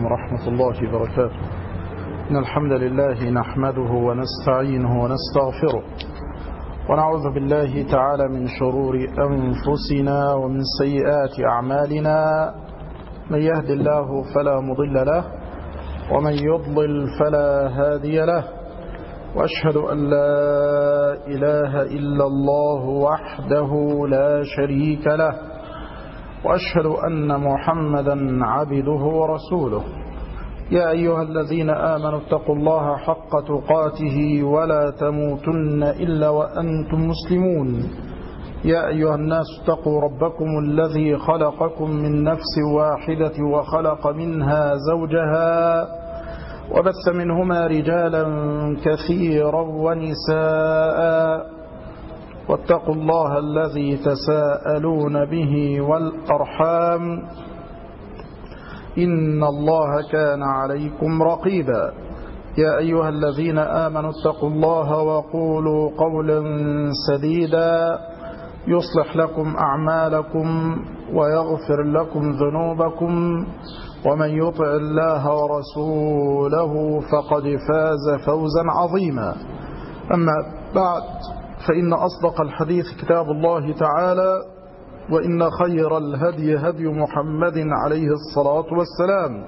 عليكم ورحمة الله وبركاته. إن الحمد لله نحمده ونستعينه ونستغفره ونعوذ بالله تعالى من شرور أنفسنا ومن سيئات أعمالنا. من يهد الله فلا مضل له ومن يضلل فلا هادي له، وأشهد أن لا إله إلا الله وحده لا شريك له، وأشهد أن محمدا عبده ورسوله. يا أيها الذين آمنوا اتقوا الله حق تقاته ولا تموتن إلا وأنتم مسلمون. يا أيها الناس اتقوا ربكم الذي خلقكم من نفس واحدة وخلق منها زوجها وبث منهما رجالا كثيرا ونساء، واتقوا الله الذي تساءلون به والأرحام إن الله كان عليكم رقيبا. يا أيها الذين آمنوا اتقوا الله وقولوا قولا سديدا يصلح لكم أعمالكم ويغفر لكم ذنوبكم، ومن يطع الله ورسوله فقد فاز فوزا عظيما. أما بعد، فإن أصدق الحديث كتاب الله تعالى، وإن خير الهدي هدي محمد عليه الصلاة والسلام،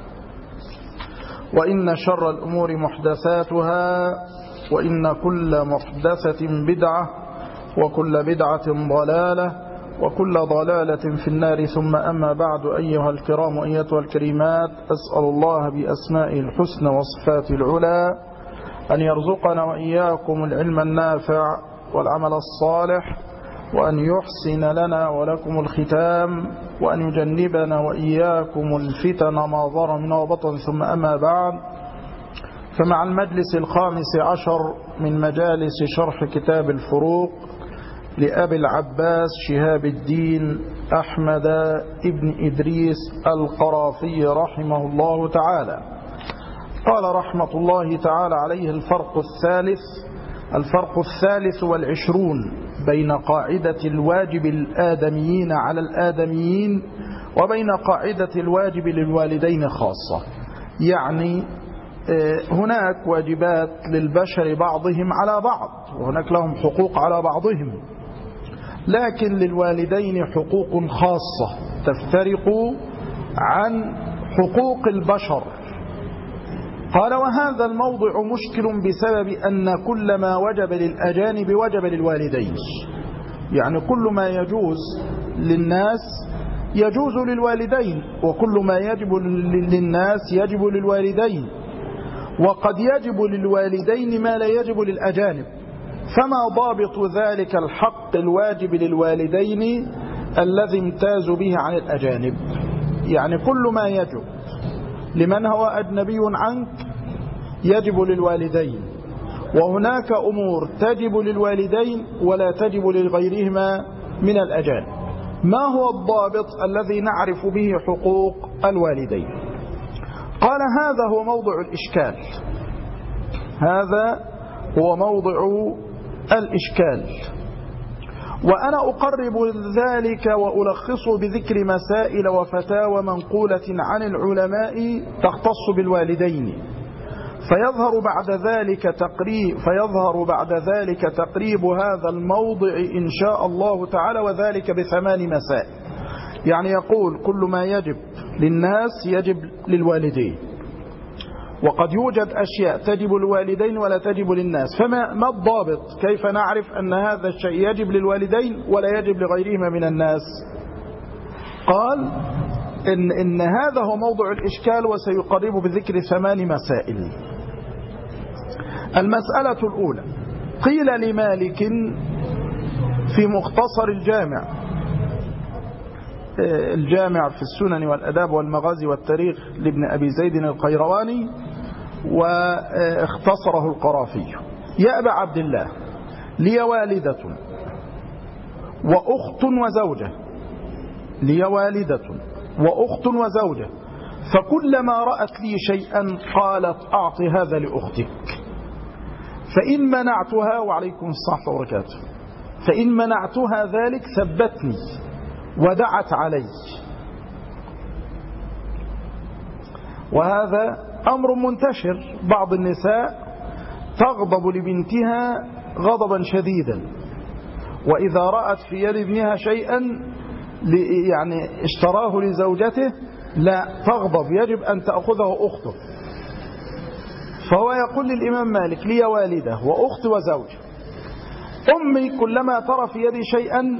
وإن شر الأمور محدثاتها، وإن كل محدثة بدعة، وكل بدعة ضلالة، وكل ضلالة في النار. ثم أما بعد، أيها الكرام أيتها الكريمات، أسأل الله بأسمائه الحسنى وصفاته العلى أن يرزقنا وإياكم العلم النافع والعمل الصالح، وأن يحسن لنا ولكم الختام، وأن يجنبنا وإياكم الفتن ما ظهر منها وبطن. ثم أما بعد، فمع المجلس الخامس عشر من مجالس شرح كتاب الفروق لأبي العباس شهاب الدين أحمد ابن إدريس القرافي رحمه الله تعالى، قال رحمة الله تعالى عليه: الفرق الثالث والعشرون بين قاعدة الواجب الآدميين على الآدميين وبين قاعدة الواجب للوالدين خاصة. يعني هناك واجبات للبشر بعضهم على بعض، وهناك لهم حقوق على بعضهم، لكن للوالدين حقوق خاصة تفترق عن حقوق البشر. قال: وهذا الموضع مشكل بسبب أن كل ما وجب للأجانب وجب للوالدين. يعني كل ما يجوز للناس يجوز للوالدين، وكل ما يجب للناس يجب للوالدين، وقد يجب للوالدين ما لا يجب للأجانب. فما ضابط ذلك الحق الواجب للوالدين الذي امتازوا به عن الأجانب؟ يعني كل ما يجب لمن هو أجنبي عنك يجب للوالدين، وهناك أمور تجب للوالدين ولا تجب لغيرهما من الأجانب. ما هو الضابط الذي نعرف به حقوق الوالدين؟ قال: هذا هو موضع الإشكال. هذا هو موضع الإشكال، وأنا أقرب ذلك وألخصه بذكر مسائل وفتاوى منقولة عن العلماء تختص بالوالدين، فيظهر بعد ذلك تقريب هذا الموضع إن شاء الله تعالى، وذلك ب8 مسائل. يعني يقول: كل ما يجب للناس يجب للوالدين، وقد يوجد أشياء تجب للوالدين ولا تجب للناس. فما الضابط؟ كيف نعرف أن هذا الشيء يجب للوالدين ولا يجب لغيرهما من الناس؟ قال إن هذا هو موضوع الإشكال، وسيقرب بذكر 8 مسائل. المسألة الأولى: قيل لمالك في مختصر الجامع في السنن والأداب والمغازي والتاريخ لابن أبي زيد القيرواني، واختصره القرافي: يا أبا عبد الله، لي والدة وأخت وزوجة، لي والدة وأخت وزوجة، فكلما رأت لي شيئا قالت: أعط هذا لأختك، فإن منعتها، وعليكم الصحة وبركاته، فإن منعتها ذلك ثبتني ودعت علي. وهذا أمر منتشر. بعض النساء تغضب لبنتها غضبا شديدا، وإذا رأت في يد ابنها شيئا يعني اشتراه لزوجته لا تغضب، يجب أن تأخذه أخته. فهو يقول للإمام مالك: لي والدة وأخت وزوج، أمي كلما ترى في يدي شيئا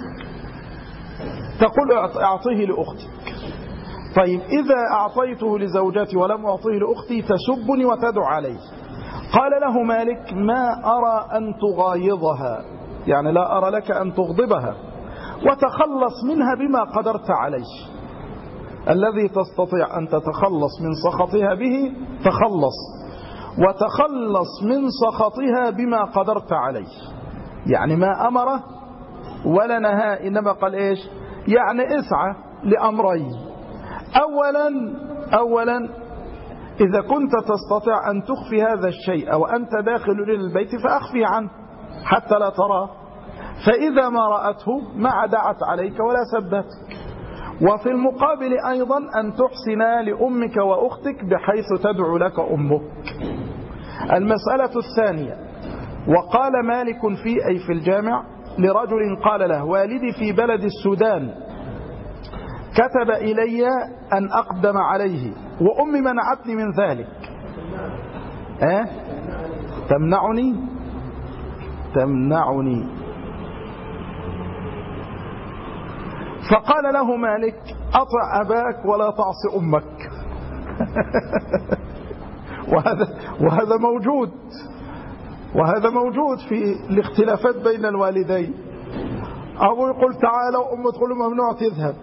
تقول أعطيه لأختك. طيب إذا أعطيته لزوجتي ولم أعطيه لأختي تسبني وتدعو عليه. قال له مالك: ما أرى أن تغايظها، يعني لا أرى لك أن تغضبها، وتخلص منها بما قدرت عليه. الذي تستطيع أن تتخلص من سخطها به تخلص، وتخلص من سخطها بما قدرت عليه. يعني ما أمره ولا نهى، إنما قال إيش؟ يعني اسعى لأمرين. أولا إذا كنت تستطيع أن تخفي هذا الشيء وأنت داخل للبيت فأخفي عنه حتى لا تراه، فإذا ما رأته ما دعت عليك ولا سبتك. وفي المقابل أيضا أن تحسن لأمك وأختك بحيث تدعو لك أمك. المسألة الثانية: وقال مالك في الجامع لرجل قال له: والدي في بلد السودان كتب إلي أن أقدم عليه وأمي منعتني من ذلك. تمنعني. فقال له مالك: أطع أباك ولا تعص أمك. وهذا موجود في الاختلافات بين الوالدين. أبو يقول تعالى، وأم تقول له ممنوع تذهب.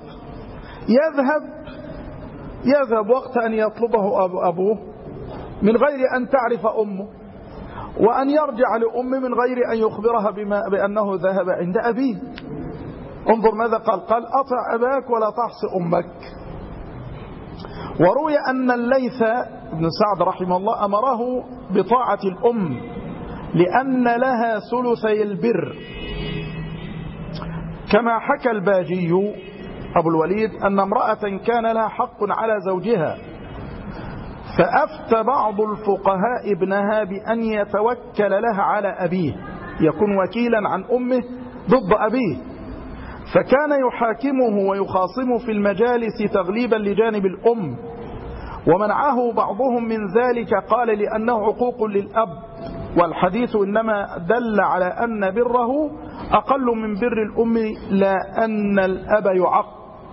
يذهب وقت أن يطلبه أبوه من غير أن تعرف أمه، وأن يرجع لأمه من غير أن يخبرها بأنه ذهب عند أبيه. انظر ماذا قال: أطع أباك ولا تعص أمك. وروي أن الليث بن سعد رحمه الله أمره بطاعة الأم لأن لها ثلثي البر، كما حكى الباجي أبو الوليد أن امرأة كان لها حق على زوجها، فأفتى بعض الفقهاء ابنها بأن يتوكل لها على أبيه، يكون وكيلا عن أمه ضد أبيه، فكان يحاكمه ويخاصمه في المجالس تغليبا لجانب الأم. ومنعه بعضهم من ذلك قال لأنه عقوق للأب، والحديث إنما دل على أن بره أقل من بر الأم لا أن الأب يعق.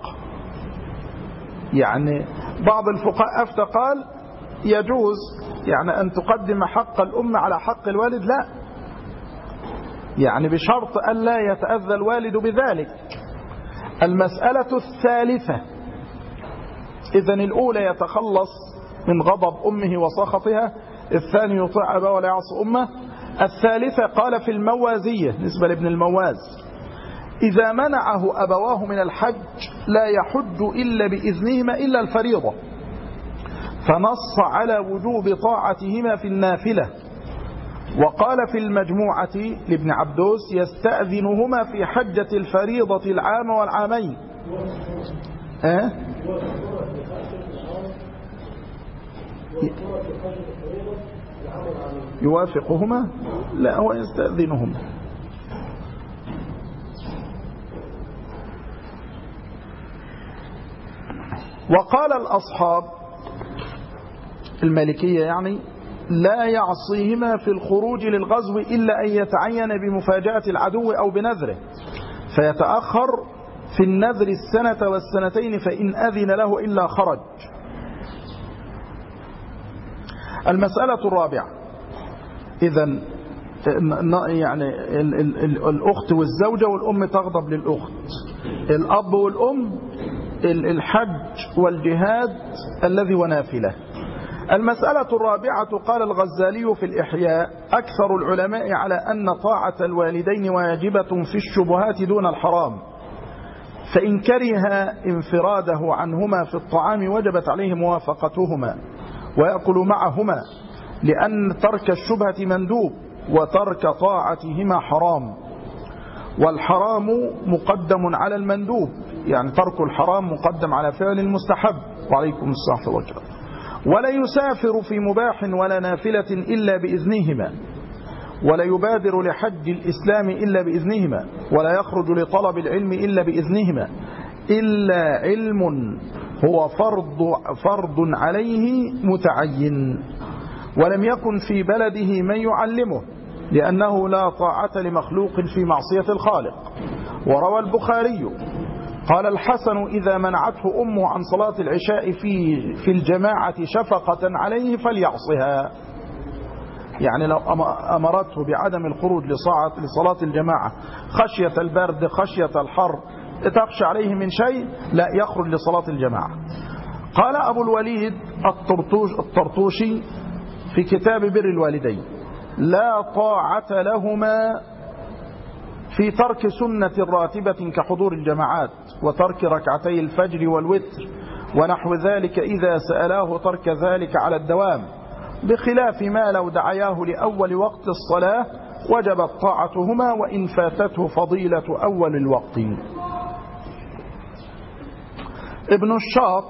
يعني بعض الفقهاء أفتى قال يجوز يعني أن تقدم حق الأم على حق الوالد، لا، يعني بشرط ألا يتأذى الوالد بذلك. المسألة الثالثة: إذن الأولى يتخلص من غضب أمه وسخطها، الثاني يطيع أباه ولا يعصي أمه. الثالثة قال في الموازية نسبة لابن المواز: إذا منعه أبواه من الحج لا يحج إلا بإذنهما إلا الفريضة، فنص على وجوب طاعتهما في النافلة. وقال في المجموعة لابن عبدوس: يستأذنهما في حجة الفريضة العام والعامين. يوافقهما؟ لا، هو يستأذنهما. وقال الأصحاب المالكية يعني لا يعصيهما في الخروج للغزو إلا أن يتعين بمفاجأة العدو أو بنذره، فيتأخر في النذر السنة والسنتين، فإن أذن له إلا خرج. المسألة الرابعة: إذن يعني الأخت والزوجة والأم تغضب للأخت، الأب والأم الحج والجهاد الذي ونافله. المسألة الرابعة: قال الغزالي في الإحياء: أكثر العلماء على أن طاعة الوالدين واجبة في الشبهات دون الحرام، فإن كره انفراده عنهما في الطعام وجبت عليه موافقتهما ويأكل معهما، لأن ترك الشبهة مندوب وترك طاعتهما حرام، والحرام مقدم على المندوب، يعني ترك الحرام مقدم على فعل المستحب. وعليكم السلام ورحمة الله وبركاته. ولا يسافر في مباح ولا نافلة إلا بإذنهما، ولا يبادر لحج الإسلام إلا بإذنهما، ولا يخرج لطلب العلم إلا بإذنهما، إلا علم هو فرض عليه متعين، ولم يكن في بلده من يعلمه، لأنه لا طاعة لمخلوق في معصية الخالق. وروى البخاري قال الحسن إذا منعته أمه عن صلاة العشاء في الجماعة شفقة عليه فليعصها، يعني لو أمرته بعدم الخروج لصلاة الجماعة خشية البرد خشية الحر تخشى عليه من شيء لا يخرج لصلاة الجماعة. قال أبو الوليد الطرطوشي في كتاب بر الوالدين لا طاعة لهما في ترك سنة راتبة كحضور الجماعات وترك ركعتي الفجر والوتر ونحو ذلك إذا سألاه ترك ذلك على الدوام، بخلاف ما لو دعياه لأول وقت الصلاة وجبت طاعتهما وإن فاتته فضيلة أول الوقت. ابن الشاط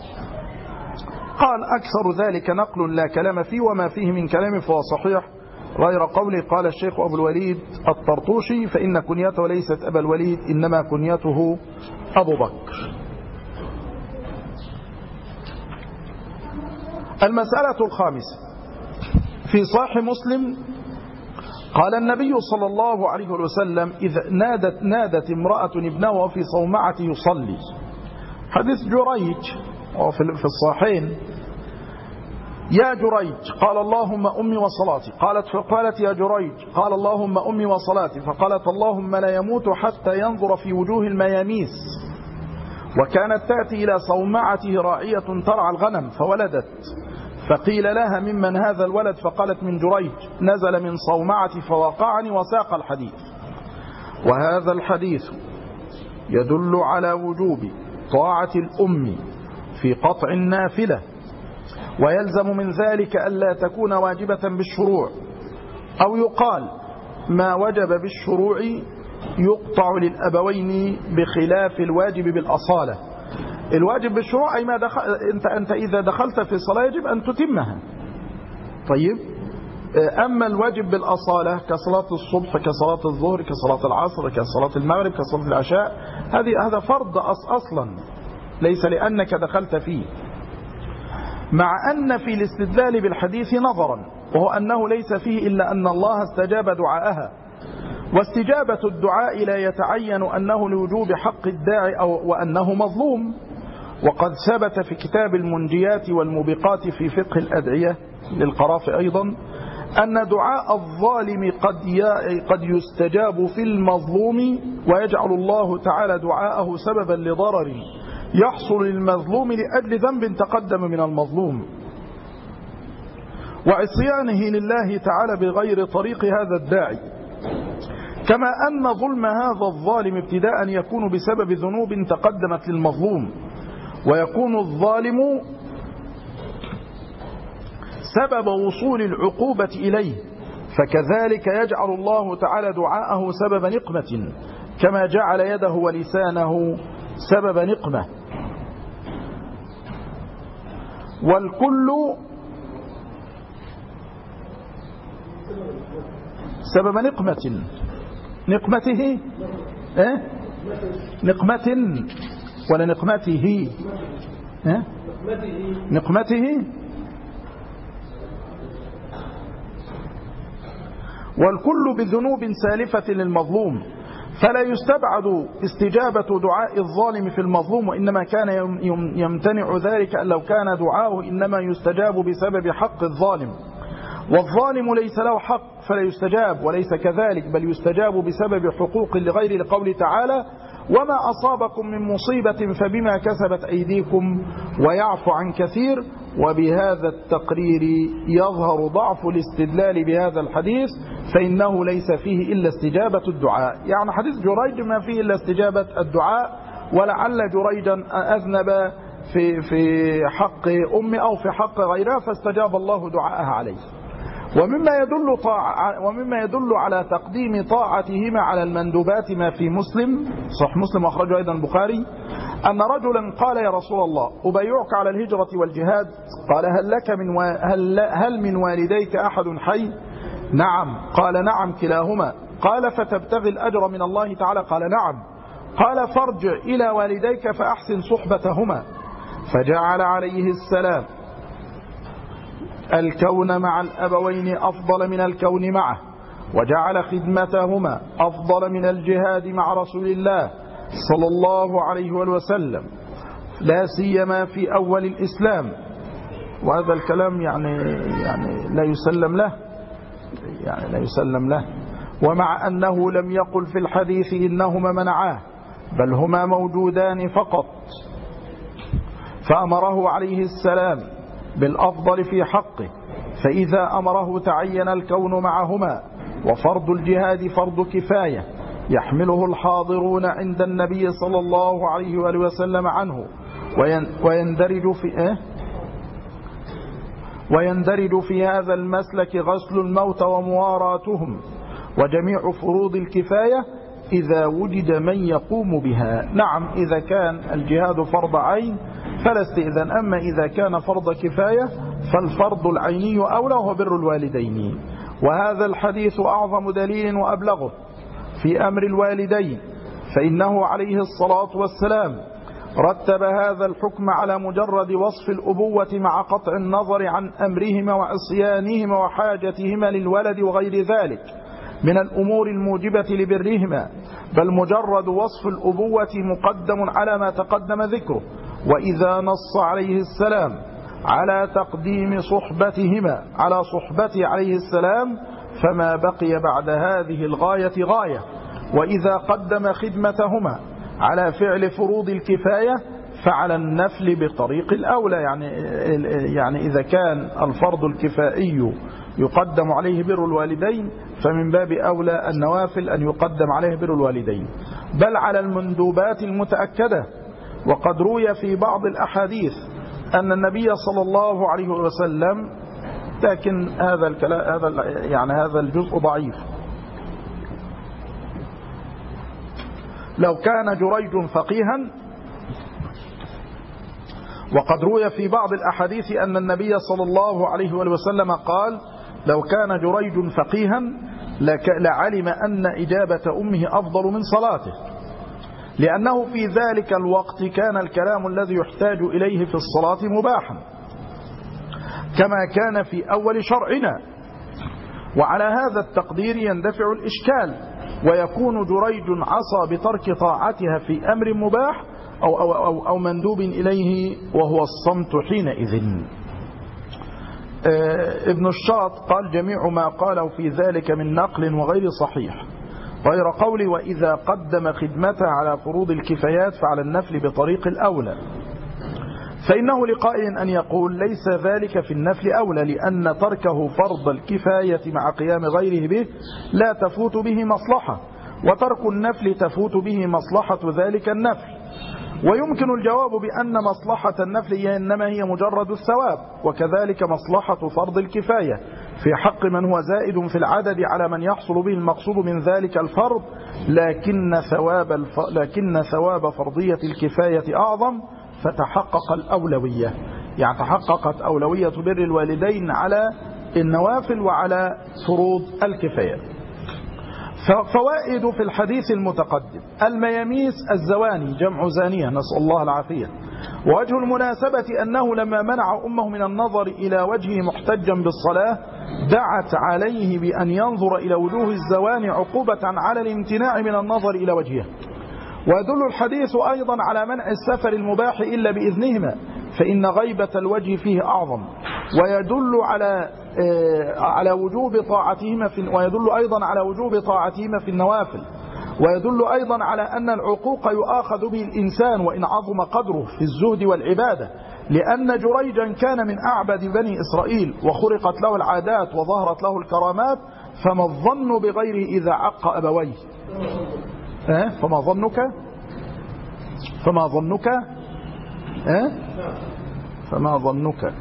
قال أكثر ذلك نقل لا كلام فيه، وما فيه من كلام فهو صحيح غير قوله. قال الشيخ أبو الوليد الطرطوشي فإن كنيته ليست أبا الوليد إنما كنيته أبو بكر. المسألة الخامسة في صحيح مسلم قال النبي صلى الله عليه وسلم إذا نادت امرأة ابنه في صومعة يصلي، حديث جريج في الصحيحين، يا جريج قال اللهم أمي وصلاتي، فقالت يا جريج قال اللهم أمي وصلاتي، فقالت اللهم لا يموت حتى ينظر في وجوه المياميس. وكانت تأتي إلى صومعته راعية ترعى الغنم فولدت، فقيل لها ممن هذا الولد؟ فقالت من جريج، نزل من صومعتي فوقعني، وساق الحديث. وهذا الحديث يدل على وجوب طاعة الأم في قطع النافلة، ويلزم من ذلك ألا تكون واجبة بالشروع، أو يقال ما وجب بالشروع يقطع للأبوين بخلاف الواجب بالأصالة. الواجب بالشروع أي ما أنت إذا دخلت في الصلاة يجب أن تتمها. طيب، أما الواجب بالأصالة كصلاة الصبح كصلاة الظهر كصلاة العصر كصلاة المغرب كصلاة العشاء، هذا فرض أصلا ليس لأنك دخلت فيه، مع أن في الاستدلال بالحديث نظرا، وهو أنه ليس فيه إلا أن الله استجاب دعاءها، واستجابة الدعاء لا يتعين أنه لوجوب حق الداعي أو وأنه مظلوم. وقد ثبت في كتاب المنجيات والموبقات في فقه الأدعية للقرافي أيضا أن دعاء الظالم قد يستجاب في المظلوم، ويجعل الله تعالى دعاءه سببا لضرر يحصل للمظلوم لأجل ذنب تقدم من المظلوم، وعصيانه لله تعالى بغير طريق هذا الداعي. كما أن ظلم هذا الظالم ابتداء يكون بسبب ذنوب تقدمت للمظلوم، ويكون الظالم سبب وصول العقوبة إليه، فكذلك يجعل الله تعالى دعاءه سبب نقمة، كما جعل يده ولسانه سبب نقمة. والكل سبب نقمة، نقمته نقمة ولا نقمته نقمته. والكل بذنوب سالفة للمظلوم، فلا يستبعد استجابة دعاء الظالم في المظلوم، وإنما كان يمتنع ذلك لو كان دعاؤه إنما يستجاب بسبب حق الظالم، والظالم ليس له حق فلا يستجاب، وليس كذلك بل يستجاب بسبب حقوق لغير، لقول تعالى وما أصابكم من مصيبة فبما كسبت أيديكم ويعفو عن كثير. وبهذا التقرير يظهر ضعف الاستدلال بهذا الحديث، فإنه ليس فيه إلا استجابة الدعاء. يعني حديث جريج ما فيه إلا استجابة الدعاء، ولعل جريجا أذنب في حق أمه أو في حق غيرها فاستجاب الله دعاءها عليه. ومما يدل على تقديم طاعتهما على المندوبات ما في مسلم، صح مسلم أخرجه أيضا البخاري، أن رجلا قال يا رسول الله أبايعك على الهجرة والجهاد؟ قال هل من والديك أحد حي؟ نعم. قال نعم كلاهما. قال فتبتغي الأجر من الله تعالى؟ قال نعم. قال فارجع إلى والديك فأحسن صحبتهما. فجعل عليه السلام الكون مع الأبوين أفضل من الكون معه، وجعل خدمتهما أفضل من الجهاد مع رسول الله صلى الله عليه وسلم، لا سيما في أول الإسلام. وهذا الكلام يعني لا يسلم له، ومع أنه لم يقل في الحديث إنهما منعاه، بل هما موجودان فقط. فأمره عليه السلام بالأفضل في حقه، فإذا أمره تعين الكون معهما. وفرض الجهاد فرض كفاية يحمله الحاضرون عند النبي صلى الله عليه وآله وسلم عنه، ويندرج في هذا المسلك غسل الموت ومواراتهم، وجميع فروض الكفاية إذا وجد من يقوم بها. نعم، إذا كان الجهاد فرض عين فلا استئذان، أما إذا كان فرض كفاية فالفرض العيني أولى وهو بر الوالدين. وهذا الحديث أعظم دليل وأبلغه في أمر الوالدين، فإنه عليه الصلاة والسلام رتب هذا الحكم على مجرد وصف الأبوة مع قطع النظر عن أمرهما وعصيانهما وحاجتهما للولد وغير ذلك من الأمور الموجبة لبرهما، بل مجرد وصف الأبوة مقدم على ما تقدم ذكره. وإذا نص عليه السلام على تقديم صحبتهما على صحبته عليه السلام فما بقي بعد هذه الغاية غاية. وإذا قدم خدمتهما على فعل فروض الكفاية فعلى النفل بطريق الأولى، يعني إذا كان الفرض الكفائي يقدم عليه بر الوالدين فمن باب أولى النوافل أن يقدم عليه بر الوالدين، بل على المندوبات المتأكدة. وقد روي في بعض الأحاديث أن النبي صلى الله عليه وسلم، لكن هذا الجزء ضعيف. لو كان جريج فقيها، وقد روي في بعض الأحاديث أن النبي صلى الله عليه وسلم قال لو كان جريج فقيها لعلم أن إجابة أمه أفضل من صلاته، لأنه في ذلك الوقت كان الكلام الذي يحتاج إليه في الصلاة مباحا كما كان في أول شرعنا. وعلى هذا التقدير يندفع الإشكال، ويكون جريج عصى بترك طاعتها في أمر مباح أو مندوب إليه وهو الصمت حينئذ. ابن الشاط قال جميع ما قاله في ذلك من نقل وغير صحيح، غير قولي وإذا قدم خدمته على فروض الكفايات فعلى النفل بطريق الأولى، فإنه لقائل أن يقول ليس ذلك في النفل أولى، لأن تركه فرض الكفاية مع قيام غيره به لا تفوت به مصلحة، وترك النفل تفوت به مصلحة ذلك النفل. ويمكن الجواب بأن مصلحة النفل إنما هي مجرد الثواب، وكذلك مصلحة فرض الكفاية في حق من هو زائد في العدد على من يحصل به المقصود من ذلك الفرض، لكن ثواب فرضية الكفاية أعظم، فتحقق الأولوية، يعني تحققت أولوية بر الوالدين على النوافل وعلى فروض الكفاية. فوائد في الحديث المتقدم: المياميس الزواني جمع زانية، نسأل الله العافية. ووجه المناسبة أنه لما منع أمه من النظر إلى وجهه محتجا بالصلاة دعت عليه بأن ينظر إلى وجوه الزواني عقوبة على الامتناع من النظر إلى وجهه. ويدل الحديث أيضا على منع السفر المباح إلا بإذنهما، فإن غيبة الوجه فيه أعظم. ويدل على وجوب طاعتهما ويدل أيضا على وجوب طاعتهما في النوافل. ويدل أيضا على أن العقوق يؤاخذ به الإنسان وإن عظم قدره في الزهد والعبادة، لأن جريجا كان من أعبد بني إسرائيل وخرقت له العادات وظهرت له الكرامات، فما الظن بغيره إذا عق أبويه؟ فما ظنك فما ظنك.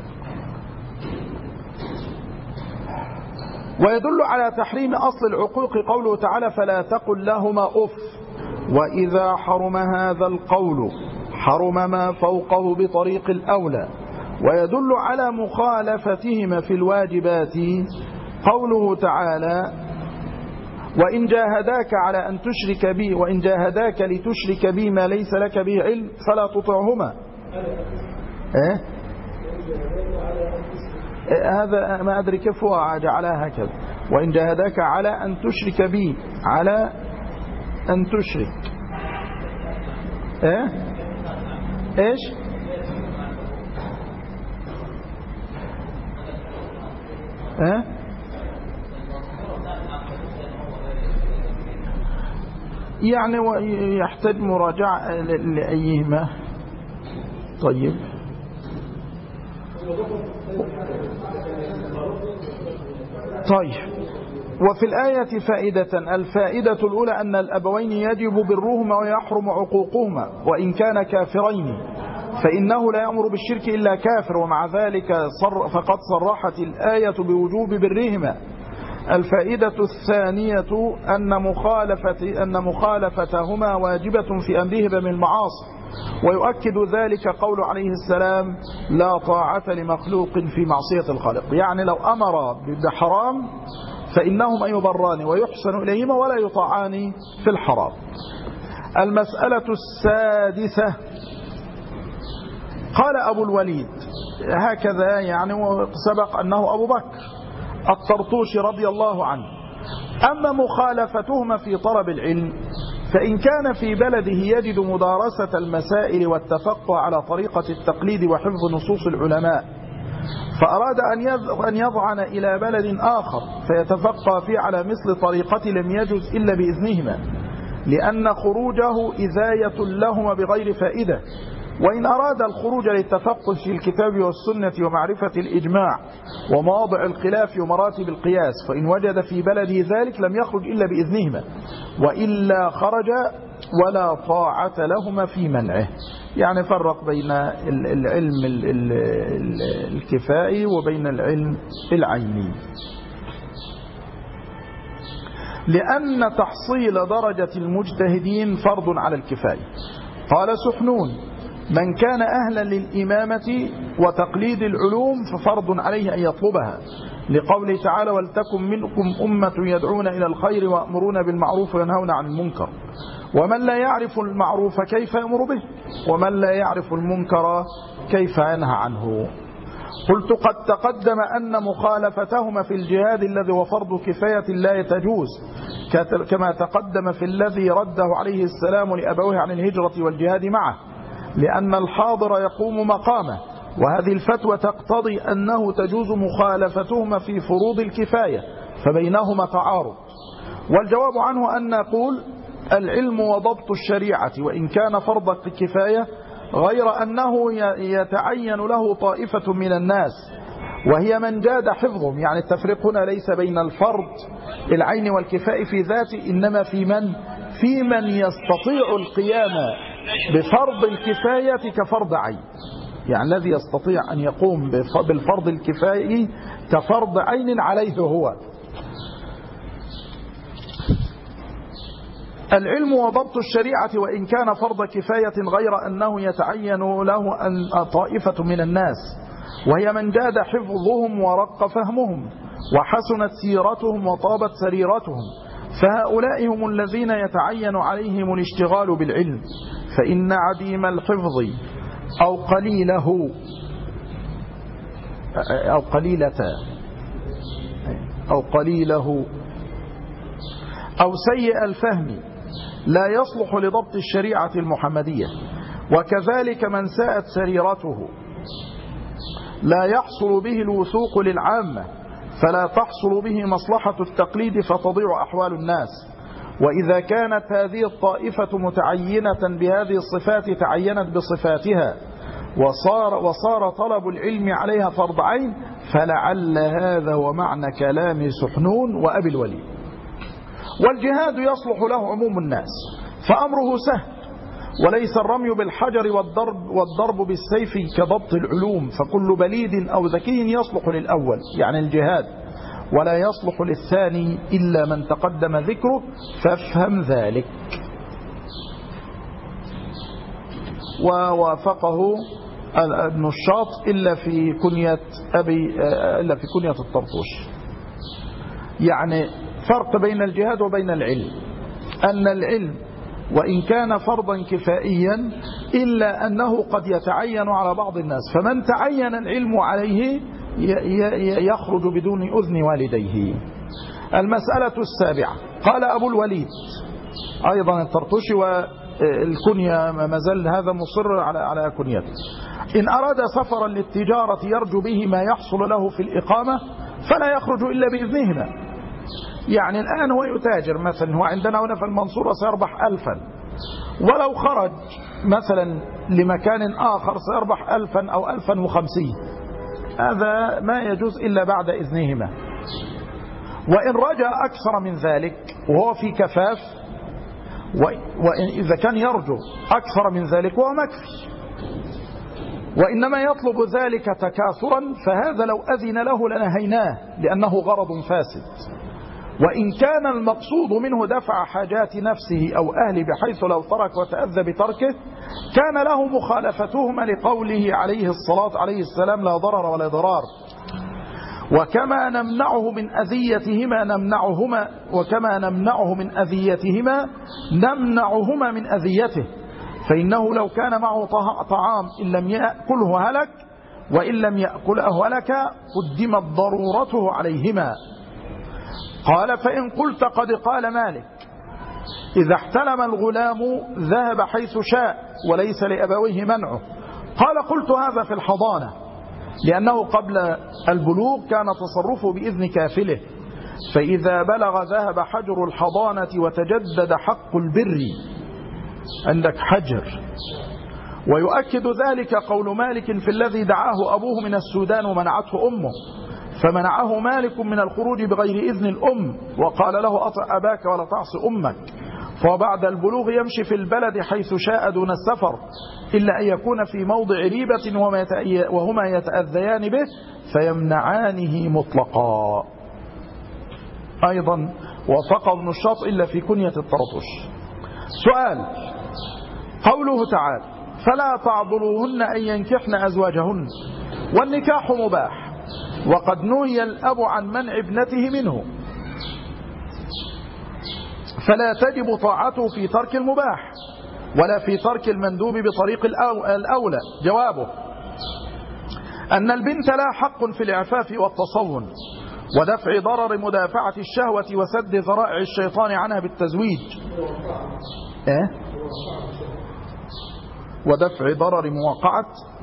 ويدل على تحريم أصل العقوق قوله تعالى فلا تقل لهما أف. وإذا حرم هذا القول حرم ما فوقه بطريق الأولى. ويدل على مخالفتهما في الواجبات قوله تعالى: وإن جاهداك على أن تشرك بي وإن جاهداك لتشرك بي ما ليس لك به علم فلا تطعهما. هذا ما أدري كيف هو جعلها هكذا، وإن جاهداك على أن تشرك بي، على أن تشرك إيش يعني يحتاج مراجعة لأيهما. طيب، وفي الآية فائدة. الفائدة الأولى أن الأبوين يجب برهما ويحرم عقوقهما وإن كان كافرين، فإنه لا يأمر بالشرك إلا كافر، ومع ذلك فقد صرحت الآية بوجوب برهما. الفائدة الثانية أن مخالفتهما واجبة في أمرهما من المعاصي، ويؤكد ذلك قول عليه السلام: لا طاعة لمخلوق في معصية الخالق. يعني لو أمر بحرام فإنهم أن يبران ويحسن إليهما ولا يطاعان في الحرام. المسألة السادسة، قال أبو الوليد هكذا، يعني سبق أنه أبو بكر الطرطوشي رضي الله عنه: أما مخالفتهما في طلب العلم فإن كان في بلده يجد مدارسة المسائل والتفقه على طريقة التقليد وحفظ نصوص العلماء، فأراد أن يضعن إلى بلد آخر فيتفقه فيه على مثل طريقة لم يجز إلا بإذنهما، لأن خروجه إذاية لهما بغير فائدة. وإن أراد الخروج للتفقه في الكتاب والسنة ومعرفة الإجماع ومواضع الخلاف ومراتب القياس، فإن وجد في بلده ذلك لم يخرج إلا بإذنهما، وإلا خرج ولا طاعة لهما في منعه. يعني فرق بين العلم الكفائي وبين العلم العيني، لأن تحصيل درجة المجتهدين فرض على الكفاية. قال سحنون: من كان أهلا للإمامة وتقليد العلوم ففرض عليه أن يطلبها، لقوله تعالى: ولتكن منكم أمة يدعون إلى الخير ويأمرون بالمعروف وينهون عن المنكر. ومن لا يعرف المعروف كيف يأمر به، ومن لا يعرف المنكر كيف ينهى عنه. قلت: قد تقدم أن مخالفتهما في الجهاد الذي هو فرض كفاية لا تجوز، كما تقدم في الذي رده عليه السلام لأبويه عن الهجرة والجهاد معه، لأن الحاضر يقوم مقامه، وهذه الفتوى تقتضي أنه تجوز مخالفتهما في فروض الكفاية، فبينهما تعارض. والجواب عنه أن نقول: العلم وضبط الشريعة وإن كان فرض الكفاية، غير أنه يتعين له طائفة من الناس، وهي من جاد حفظهم. يعني التفريق هنا ليس بين الفرض العين والكفاء في ذاته، إنما في من يستطيع القيام بفرض الكفاية كفرض عين، يعني الذي يستطيع أن يقوم بالفرض الكفائي كفرض عين عليه هو. العلم وضبط الشريعة وإن كان فرض كفاية، غير أنه يتعين له أن طائفة من الناس، وهي من جاد حفظهم ورق فهمهم وحسنت سيرتهم وطابت سريرتهم، فهؤلاء هم الذين يتعين عليهم الاشتغال بالعلم. فإن عديم الحفظ أو قليله أو قليلة أو قليله أو سيء الفهم لا يصلح لضبط الشريعة المحمدية، وكذلك من ساءت سريرته لا يحصل به الوثوق للعامة، فلا تحصل به مصلحة التقليد فتضيع أحوال الناس. وإذا كانت هذه الطائفة متعينة بهذه الصفات تعينت بصفاتها، وصار طلب العلم عليها فرض عين، فلعل هذا ومعنى كلام سحنون وأبي الوليد. والجهاد يصلح له عموم الناس، فأمره سهل، وليس الرمي بالحجر والضرب بالسيف كضبط العلوم، فكل بليد أو ذكي يصلح للأول يعني الجهاد، ولا يصلح للثاني إلا من تقدم ذكره، فافهم ذلك. ووافقه النشاط إلا في كنية الطرطوش. يعني فرق بين الجهاد وبين العلم، أن العلم وإن كان فرضا كفائيا إلا أنه قد يتعين على بعض الناس، فمن تعين العلم عليه يخرج بدون أذن والديه. المسألة السابعة، قال أبو الوليد أيضا الطرطوشي، والكنية ما زال هذا مصر على كنيته: إن أراد سفرا للتجارة يرجو به ما يحصل له في الإقامة فلا يخرج إلا بإذنهما. يعني الآن هو يتاجر مثلا، هو عندنا هنا في المنصورة سيربح 1000، ولو خرج مثلا لمكان آخر سيربح 1000 أو 1050. هذا ما يجوز إلا بعد إذنهما. وإن رجع أكثر من ذلك وهو في كفاف، وإذا كان يرجو أكثر من ذلك وهو مكفي، وإنما يطلب ذلك تكاثرا، فهذا لو أذن له لنهيناه لأنه غرض فاسد. وإن كان المقصود منه دفع حاجات نفسه أو أهله بحيث لو ترك وتأذى بتركه كان له مخالفتهما لقوله عليه السلام: لا ضرر ولا ضرار. وكما نمنعه من أذيتهما نمنعهما من أذيته، فإنه لو كان معه طعام إن لم يأكله هلك، وإن لم يأكله هلك قدمت ضرورته عليهما. قال: فإن قلت قد قال مالك: إذا احتلم الغلام ذهب حيث شاء وليس لأبويه منعه. قال: قلت هذا في الحضانة، لأنه قبل البلوغ كان تصرفه بإذن كافله، فإذا بلغ ذهب حجر الحضانة وتجدد حق البر. عندك حجر. ويؤكد ذلك قول مالك في الذي دعاه أبوه من السودان ومنعته أمه، فمنعه مالك من الخروج بغير إذن الأم، وقال له: أطع أباك ولا تعص أمك. فبعد البلوغ يمشي في البلد حيث شاء دون السفر، إلا أن يكون في موضع ريبة وهما يتأذيان به فيمنعانه مطلقا. أيضا وافق ابن الشاط إلا في كنية الطرطوش. سؤال: قوله تعالى: فلا تعضلوهن أن ينكحن أزواجهن، والنكاح مباح، وقد نهي الأب عن منع ابنته منه، فلا تجب طاعته في ترك المباح ولا في ترك المندوب بطريق الأولى. جوابه: أن البنت لا حق في الإعفاف والتصون ودفع ضرر مدافعة الشهوة وسد ذرائع الشيطان عنها بالتزويج، ودفع ضرر موقعة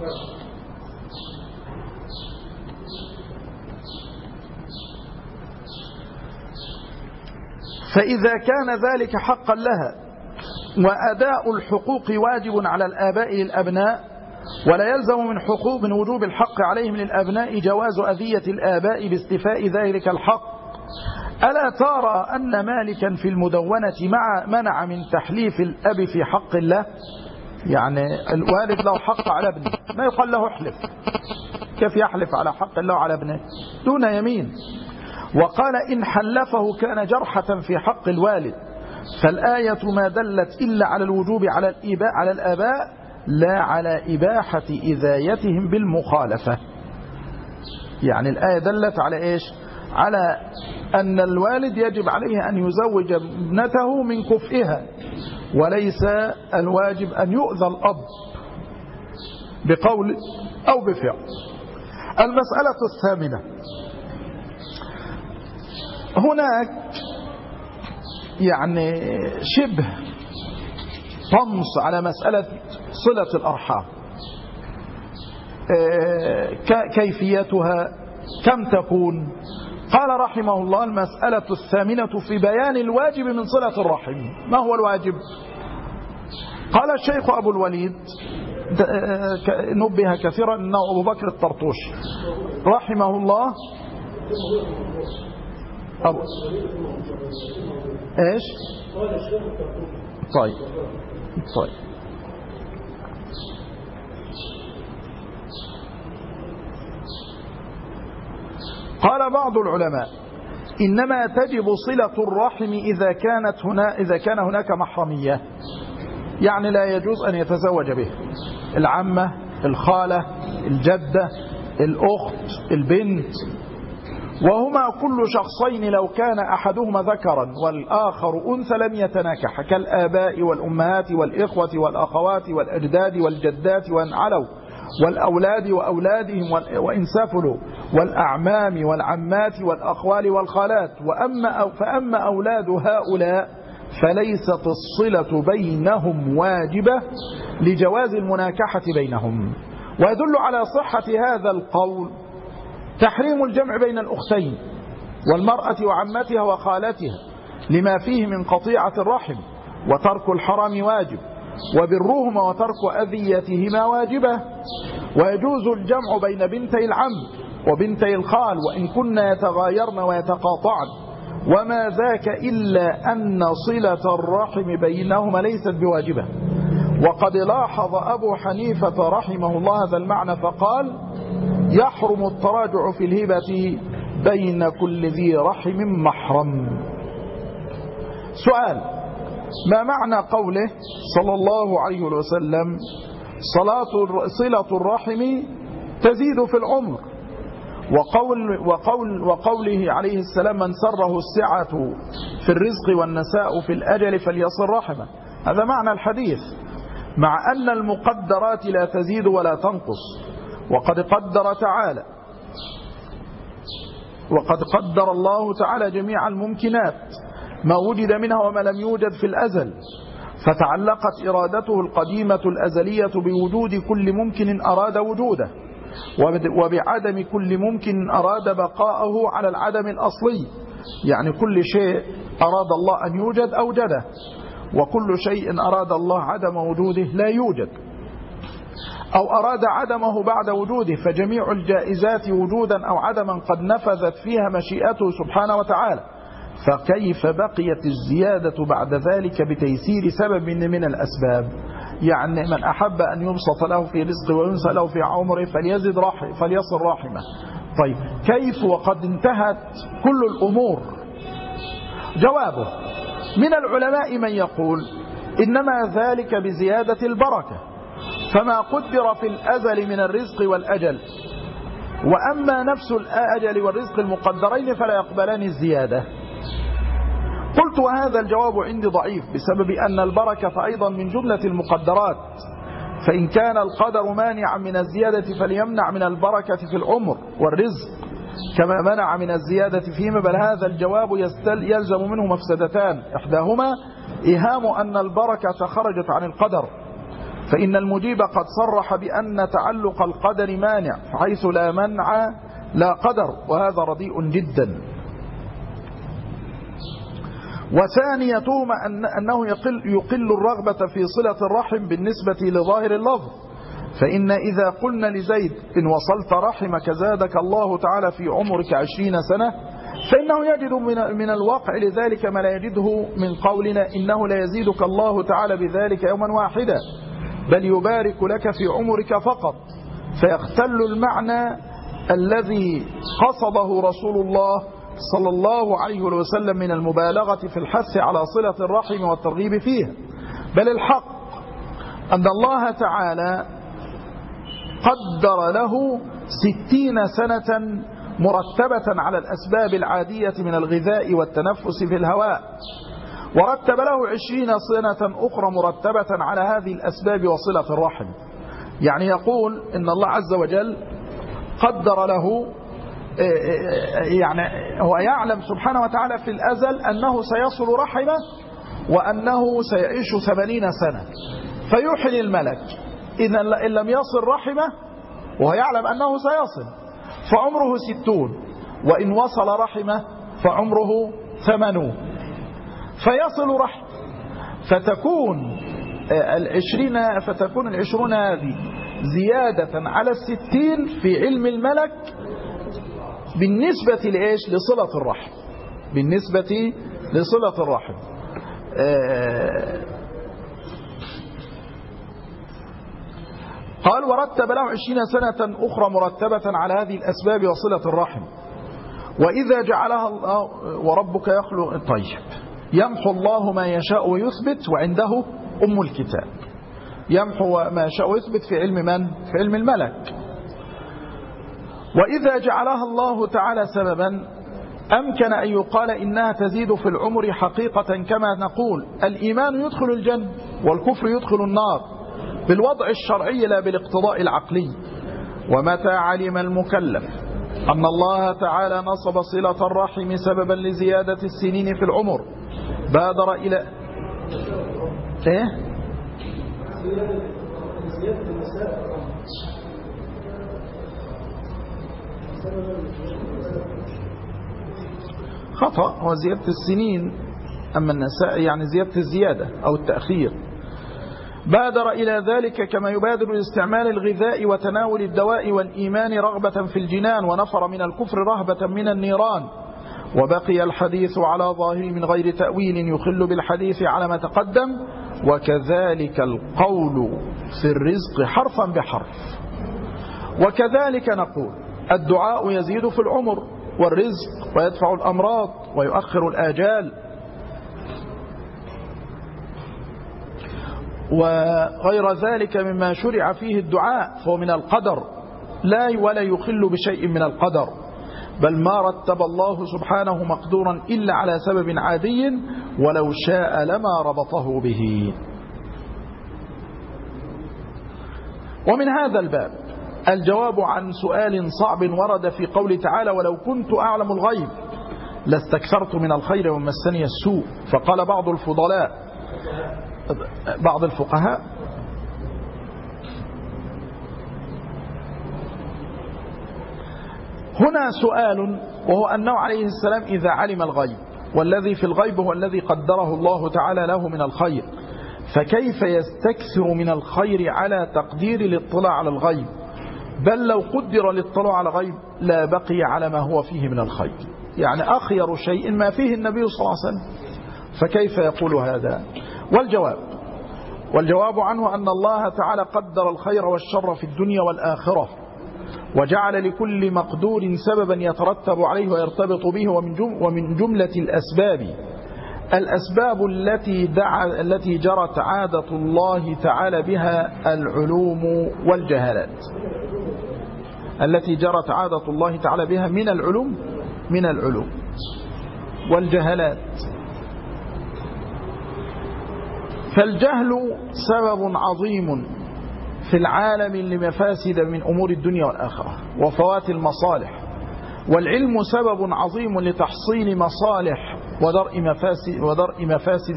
فإذا كان ذلك حقا لها، وأداء الحقوق واجب على الآباء للأبناء، ولا يلزم من وجوب الحق عليهم للأبناء جواز أذية الآباء باستيفاء ذلك الحق. ألا ترى أن مالكا في المدونة منع من تحليف الأب في حق الله؟ يعني الوالد له حق على ابنه، ما يقال له احلف. كيف يحلف على حق الله على ابنه دون يمين؟ وقال: إن حلفه كان جرحة في حق الوالد. فالآية ما دلت إلا على الوجوب على الآباء، لا على إباحة إذايتهم بالمخالفة. يعني الآية دلت على إيش؟ على أن الوالد يجب عليه أن يزوج ابنته من كفئها، وليس الواجب أن يؤذى الأب بقول أو بفعل. المسألة الثامنة، هناك يعني شبه طمس على مسألة صلة الأرحام، كيفيتها، كم تكون؟ قال رحمه الله: المسألة الثامنة في بيان الواجب من صلة الرحم. ما هو الواجب؟ قال الشيخ أبو الوليد، نبه كثيرا أنه أبو بكر الطرطوشي رحمه الله. ايش؟ طيب قال بعض العلماء: إنما تجب صلة الرحم إذا كان هناك محرمية، يعني لا يجوز أن يتزوج به. العمة، الخالة، الجدة، الأخت، البنت، وهما كل شخصين لو كان أحدهما ذكرا والآخر أنثى لم يتناكح، كالآباء والأمهات والإخوة والأخوات والأجداد والجدات وإن علوا، والأولاد وأولادهم وإن سفلوا، والأعمام والعمات والأخوال والخالات. فأما أولاد هؤلاء فليست الصلة بينهم واجبة لجواز المناكحة بينهم. ويدل على صحة هذا القول تحريم الجمع بين الأختين والمرأة وعمتها وخالتها لما فيه من قطيعة الرحم، وترك الحرام واجب، وبرهما وترك أذيتهما واجبة. ويجوز الجمع بين بنتي العم وبنتي الخال وإن كنا يتغايرن ويتقاطعن، وما ذاك إلا أن صلة الرحم بينهما ليست بواجبة. وقد لاحظ أبو حنيفة رحمه الله هذا المعنى فقال: يحرم التراجع في الهبة بين كل ذي رحم محرم. سؤال: ما معنى قوله صلى الله عليه وسلم صلة الرحم تزيد في العمر، وقوله عليه السلام: من سره السعة في الرزق والنساء في الأجل فليصل رحمه؟ هذا معنى الحديث، مع أن المقدرات لا تزيد ولا تنقص. وقد قدر الله تعالى جميع الممكنات، ما وجد منها وما لم يوجد في الأزل، فتعلقت إرادته القديمة الأزلية بوجود كل ممكن أراد وجوده، وبعدم كل ممكن أراد بقاءه على العدم الأصلي. يعني كل شيء أراد الله أن يوجد أوجده، وكل شيء أراد الله عدم وجوده لا يوجد، أو أراد عدمه بعد وجوده. فجميع الجائزات وجودا أو عدما قد نفذت فيها مشيئته سبحانه وتعالى، فكيف بقيت الزيادة بعد ذلك بتيسير سبب من الأسباب؟ يعني من أحب أن يبسط له في رزقه وينسى له في عمره فليصل رحمه. طيب كيف وقد انتهت كل الأمور؟ جوابه: من العلماء من يقول إنما ذلك بزيادة البركة، فما قدر في الأزل من الرزق والأجل، وأما نفس الأجل والرزق المقدرين فلا يقبلان الزيادة. قلت: وهذا الجواب عندي ضعيف، بسبب أن البركة أيضا من جملة المقدرات، فإن كان القدر مانعا من الزيادة فليمنع من البركة في العمر والرزق كما منع من الزيادة فيما. بل هذا الجواب يلزم منه مفسدتان: إحداهما إيهام أن البركة خرجت عن القدر، فإن المجيب قد صرح بأن تعلق القدر مانع، حيث لا منع لا قدر، وهذا رديء جدا. وثانيتهما أنه يقل الرغبة في صلة الرحم بالنسبة لظاهر اللفظ، فإن إذا قلنا لزيد: إن وصلت رحمك زادك الله تعالى في عمرك 20 سنة، فإنه يجد من الواقع لذلك ما لا يجده من قولنا: إنه لا يزيدك الله تعالى بذلك يوما واحدا، بل يبارك لك في عمرك فقط. فيختل المعنى الذي قصده رسول الله صلى الله عليه وسلم من المبالغة في الحث على صلة الرحم والترغيب فيها. بل الحق أن الله تعالى قدر له 60 سنة مرتبة على الأسباب العادية من الغذاء والتنفس في الهواء، ورتب له 20 سنة أخرى مرتبة على هذه الأسباب وصلة الرحم. يعني يقول إن الله عز وجل قدر له، يعني هو يعلم سبحانه وتعالى في الأزل أنه سيصل رحمه وأنه سيعيش 80 سنة، فيوحي الملك إن لم يصل رحمه، وهو يعلم أنه سيصل، فعمره 60، وإن وصل رحمه فعمره 80، فيصل رحم، فتكون العشرون هذه زيادة على 60 في علم الملك بالنسبة لإيش؟ لصلة الرحم، بالنسبة لصلة الرحم. قال: ورتب له 20 سنة أخرى مرتبة على هذه الأسباب وصلة الرحم. وإذا جعلها الله وربك يخلق، طيب، يمحو الله ما يشاء ويثبت وعنده أم الكتاب. يمحو ما شاء ويثبت في علم من؟ في علم الملك. وإذا جعلها الله تعالى سببا أمكن أن يقال إنها تزيد في العمر حقيقة، كما نقول الإيمان يدخل الجنة والكفر يدخل النار بالوضع الشرعي لا بالاقتضاء العقلي. ومتى علم المكلف أن الله تعالى نصب صلة الرحم سببا لزيادة السنين في العمر بادر إلى خطأ، هو زيادة السنين، أما النساء يعني زيادة الزيادة أو التأخير. بادر إلى ذلك كما يبادر لاستعمال الغذاء وتناول الدواء والإيمان رغبة في الجنان، ونفر من الكفر رهبة من النيران. وبقي الحديث على ظاهره من غير تأويل يخل بالحديث على ما تقدم. وكذلك القول في الرزق حرفا بحرف. وكذلك نقول الدعاء يزيد في العمر والرزق ويدفع الأمراض ويؤخر الآجال. وغير ذلك مما شرع فيه الدعاء فهو من القدر لا ولا يخل بشيء من القدر، بل ما رتب الله سبحانه مقدورا إلا على سبب عادي ولو شاء لما ربطه به. ومن هذا الباب الجواب عن سؤال صعب ورد في قول تعالى ولو كنت أعلم الغيب لاستكثرت من الخير ومسني السوء. فقال بعض الفضلاء بعض الفقهاء هنا سؤال، وهو أنه عليه السلام إذا علم الغيب والذي في الغيب هو الذي قدره الله تعالى له من الخير، فكيف يستكثر من الخير على تقدير الاطلاع على الغيب؟ بل لو قدر الاطلاع على الغيب لا بقي على ما هو فيه من الخير، يعني أخير شيء ما فيه النبي صلى الله عليه وسلم، فكيف يقول هذا؟ والجواب عنه أن الله تعالى قدر الخير والشر في الدنيا والآخرة، وجعل لكل مقدور سببا يترتب عليه ويرتبط به، ومن جملة الأسباب التي جرت عادة الله تعالى بها العلوم والجهالات، التي جرت عادة الله تعالى بها من العلوم والجهالات. فالجهل سبب عظيم في العالم لمفاسد من أمور الدنيا والآخرة وفوات المصالح، والعلم سبب عظيم لتحصيل مصالح ودرء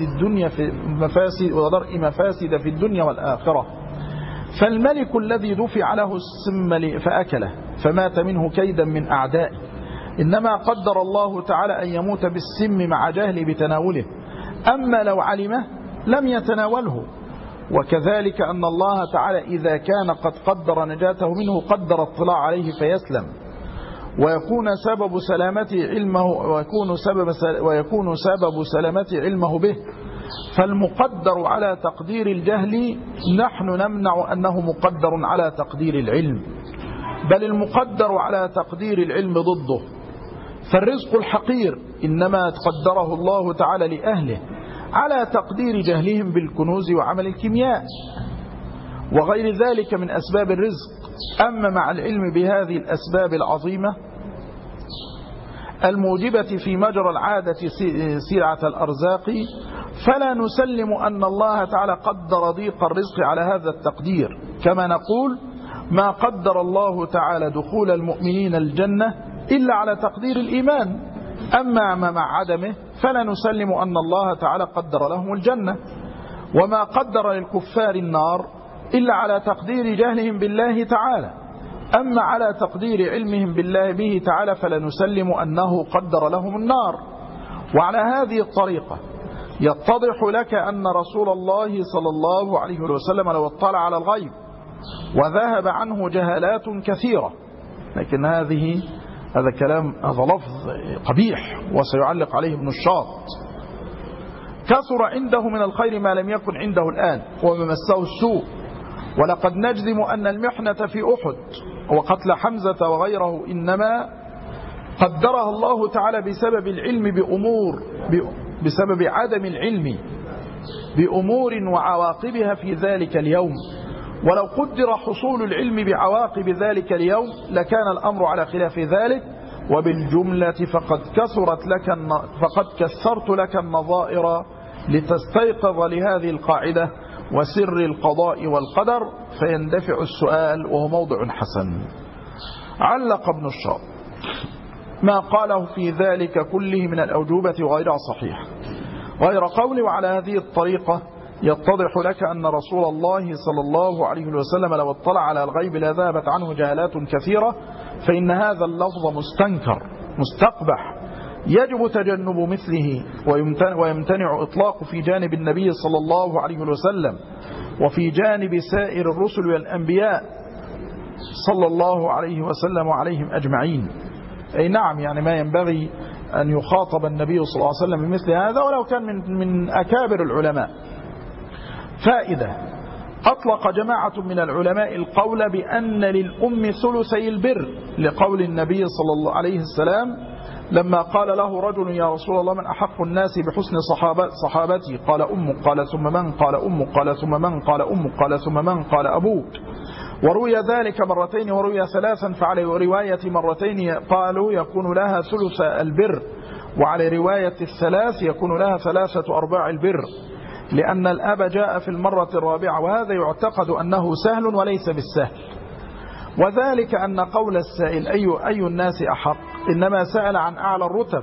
مفاسد في الدنيا والآخرة. فالملك الذي دفع له السم فأكله فمات منه كيدا من أعدائه، إنما قدر الله تعالى أن يموت بالسم مع جهله بتناوله، أما لو علمه لم يتناوله. وكذلك أن الله تعالى إذا كان قد قدر نجاته منه قدر اطلاع عليه فيسلم، ويكون سبب سلامته علمه به. فالمقدر على تقدير الجهل نحن نمنع أنه مقدر على تقدير العلم، بل المقدر على تقدير العلم ضده. فالرزق الحقير إنما قدره الله تعالى لأهله على تقدير جهلهم بالكنوز وعمل الكيمياء وغير ذلك من أسباب الرزق. أما مع العلم بهذه الأسباب العظيمة الموجبة في مجرى العادة سرعة الأرزاق، فلا نسلم أن الله تعالى قدر ضيق الرزق على هذا التقدير، كما نقول ما قدر الله تعالى دخول المؤمنين الجنة إلا على تقدير الإيمان. أما مع عدمه فلا نسلم أن الله تعالى قدر لهم الجنة، وما قدر للكفار النار إلا على تقدير جهلهم بالله تعالى. أما على تقدير علمهم بالله به تعالى فلا نسلم أنه قدر لهم النار. وعلى هذه الطريقة يتضح لك أن رسول الله صلى الله عليه وسلم لو اطلع على الغيب وذهب عنه جهالات كثيرة، لكن هذا كلام، هذا لفظ قبيح وسيعلق عليه ابن الشاط، كثر عنده من الخير ما لم يكن عنده الآن وممسه السوء. ولقد نجزم أن المحنة في أحد وقتل حمزة وغيره إنما قدرها الله تعالى بسبب العلم بأمور، بسبب عدم العلم بأمور وعواقبها في ذلك اليوم، ولو قدر حصول العلم بعواقب ذلك اليوم لكان الأمر على خلاف ذلك. وبالجملة فقد كسرت لك النظائر لتستيقظ لهذه القاعدة وسر القضاء والقدر فيندفع السؤال، وهو موضع حسن. علق ابن الشاط ما قاله في ذلك كله من الأوجوبة وغيرها صحيح، غير قول وعلى هذه الطريقة يتضح لك أن رسول الله صلى الله عليه وسلم لو اطلع على الغيب لذهبت عنه جهالات كثيرة، فإن هذا اللفظ مستنكر مستقبح يجب تجنب مثله، ويمتنع إطلاق في جانب النبي صلى الله عليه وسلم وفي جانب سائر الرسل والأنبياء صلى الله عليه وسلم وعليهم أجمعين. أي نعم، يعني ما ينبغي أن يخاطب النبي صلى الله عليه وسلم بمثل هذا ولو كان من أكابر العلماء. فائدة: أطلق جماعة من العلماء القول بأن للأم ثلثي البر لقول النبي صلى الله عليه وسلم لما قال له رجل: يا رسول الله من أحق الناس بحسن صحابتي؟ قال أمك، قال ثم من؟ قال أمك، قال ثم من؟ قال أمك، قال ثم من؟ قال أبوك. وروي ذلك مرتين وروي ثلاثا، فعلى رواية مرتين قالوا يكون لها ثلث البر، وعلى رواية الثلاث يكون لها 3/4 البر، لأن الأب جاء في المرة الرابعة، وهذا يعتقد أنه سهل وليس بالسهل. وذلك أن قول السائل أي الناس أحق إنما سأل عن أعلى الرتب،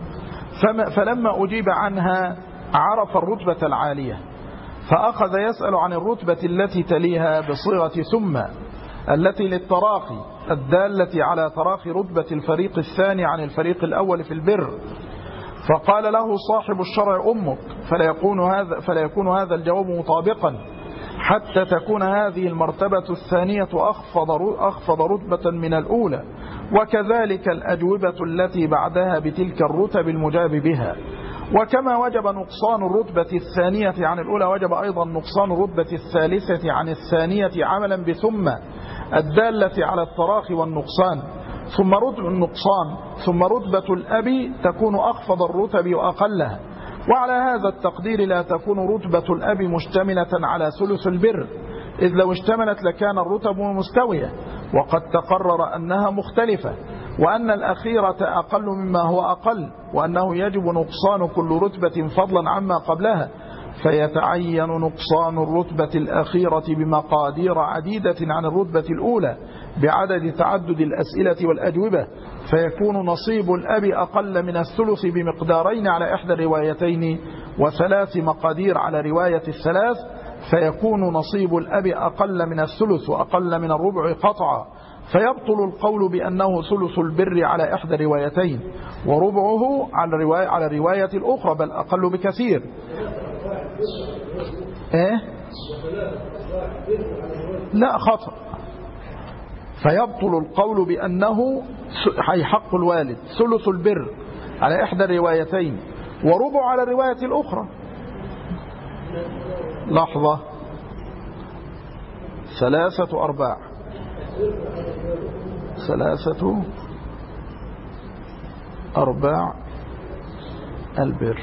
فلما أجيب عنها عرف الرتبة العالية، فأخذ يسأل عن الرتبة التي تليها بصيغة ثم التي للتراخي الدالة على تراخي رتبة الفريق الثاني عن الفريق الأول في البر، فقال له صاحب الشرع أمك، فلا يكون هذا الجواب مطابقا حتى تكون هذه المرتبة الثانية أخفض رتبة من الأولى، وكذلك الأجوبة التي بعدها بتلك الرتب المجاب بها. وكما وجب نقصان الرتبة الثانية عن الأولى وجب أيضا نقصان الرتبة الثالثة عن الثانية عملا بثم الدالة على التراخي والنقصان. ثم رتبة الأب تكون أخفض الرتب وأقلها، وعلى هذا التقدير لا تكون رتبة الأب مشتملة على ثلث البر، إذ لو اشتملت لكان الرتب مستوية، وقد تقرر أنها مختلفة، وأن الأخيرة أقل مما هو أقل، وأنه يجب نقصان كل رتبة فضلا عما قبلها، فيتعين نقصان الرتبة الأخيرة بمقادير عديدة عن الرتبة الأولى بعدد تعدد الأسئلة والأجوبة، فيكون نصيب الأب أقل من الثلث بمقدارين على إحدى الروايتين و3 مقادير على رواية الثلاث، فيكون نصيب الأب أقل من الثلث وأقل من الربع قطعا، فيبطل القول بأنه ثلث البر على إحدى الروايتين وربعه على الرواية الأخرى، بل أقل بكثير. لا خطأ، فيبطل القول بأنه حق الوالد ثلث البر على إحدى الروايتين وربع على الرواية الأخرى. لحظة، 3/4 البر.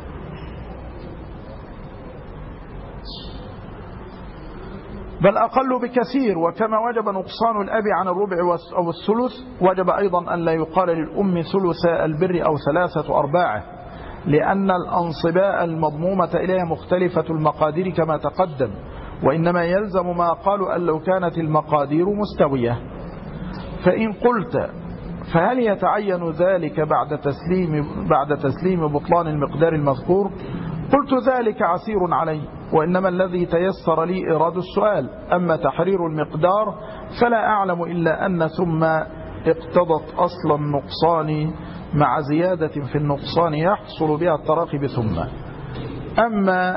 بل أقل بكثير. وكما وجب نقصان الأب عن الربع أو الثلث وجب أيضا أن لا يقال للأم ثلث البر أو 3/4، لأن الأنصباء المضمومة إليها مختلفة المقادير كما تقدم، وإنما يلزم ما قالوا أن لو كانت المقادير مستوية. فإن قلت فهل يتعين ذلك بعد تسليم بطلان المقدار المذكور؟ قلت ذلك عسير علي، وإنما الذي تيسر لي إيراد السؤال. أما تحرير المقدار فلا أعلم إلا أن ثم اقتضت أصل النقصان مع زيادة في النقصان يحصل بها التراخي بثم. أما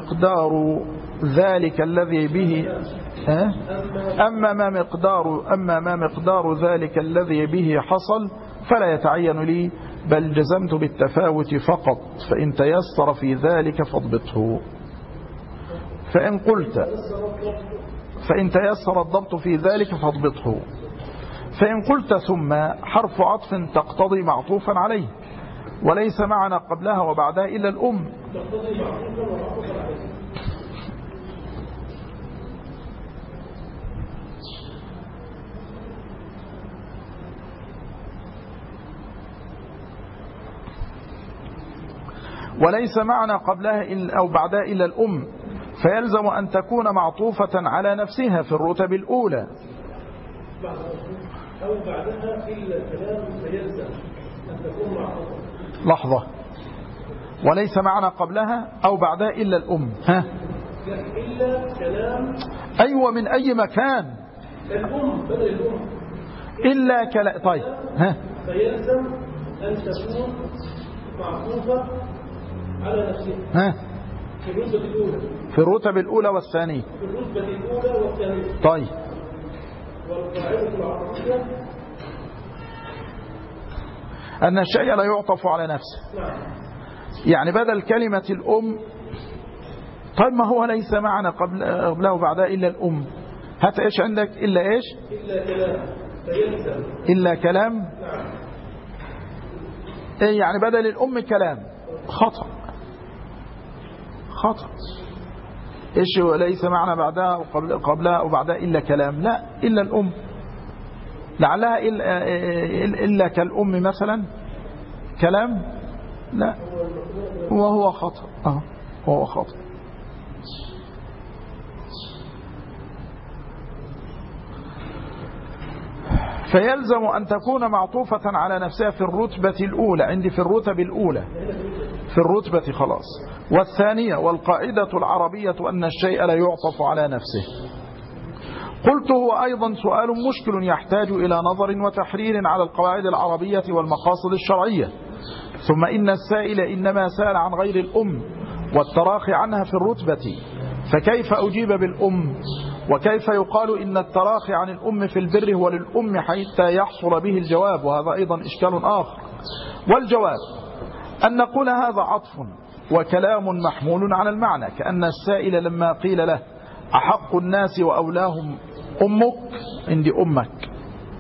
ذلك الذي به أما ما مقدار ذلك الذي به حصل فلا يتعين لي، بل جزمت بالتفاوت فقط، فإن تيسر في ذلك فاضبطه. فإن تيسر الضبط في ذلك فاضبطه. فإن قلت ثم حرف عطف تقتضي معطوفا عليه، وليس معنى قبلها وبعدها إلا الأم. وليس معنى قبلها أو بعدها إلا الأم، فيلزم أن تكون معطوفة على نفسها في الرتب الأولى. أو بعدها إلا الكلام فيلزم أن تكون معطوفة. لحظة، وليس معنى قبلها أو بعدها إلا الأم. ها؟ إلا كلام. أيوة، من أي مكان. الأم بدل الأم. إلا كلام. طيب. ها؟ فيلزم أن تكون معطوفة على نفسها. ها؟ في الرتبة الأولى. في الرتب الأولى والثانية. في الرتبة الأولى والثانية. طيب. والقاعدة العربية أن الشيء لا يعطف على نفسه. نعم. يعني بدل كلمة الأم. طيب ما هو ليس معنى قبله وبعدها إلا الأم. هات إيش عندك؟ إلا إيش؟ إلا كلام فيلزم. إلا كلام. نعم. إيه يعني بدل الأم كلام؟ خطأ. خطأ. إيش وليس معنى بعدها قبلها وبعدها إلا كلام؟ لا، إلا الأم. لعلها إلا كالأم مثلا كلام. لا، وهو خطأ. وهو خطأ. فيلزم أن تكون معطوفة على نفسها في الرتبة الأولى. عندي في الرتب الأولى، في الرتبة خلاص. والثانية والقاعدة العربية أن الشيء لا يعطف على نفسه. قلت هو أيضا سؤال مشكل يحتاج إلى نظر وتحرير على القواعد العربية والمقاصد الشرعية. ثم إن السائل إنما سأل عن غير الأم والتراخي عنها في الرتبة، فكيف أجيب بالأم؟ وكيف يقال إن التراخي عن الأم في البر هو للأم حتى يحصل به الجواب؟ وهذا أيضا إشكال آخر. والجواب أن نقول هذا عطف وكلام محمول على المعنى، كأن السائل لما قيل له أحق الناس وأولاهم أمك، عندي أمك،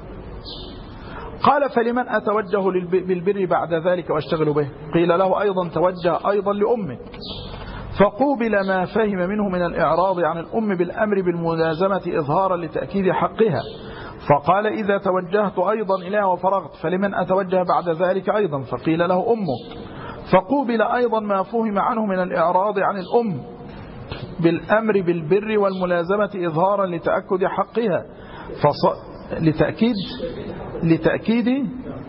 قال فلمن أتوجه بالبر بعد ذلك واشتغل به؟ قيل له أيضا توجه أيضا لأمك، فقوبل ما فهم منه من الإعراض عن الأم بالأمر بالملازمة إظهارا لتأكيد حقها، فقال إذا توجهت أيضا إليها وفرغت فلمن أتوجه بعد ذلك أيضا؟ فقيل له أمك، فقوبل أيضا ما فهم عنه من الإعراض عن الأم بالأمر بالبر والملازمة إظهارا لتأكد حقها، لتأكيد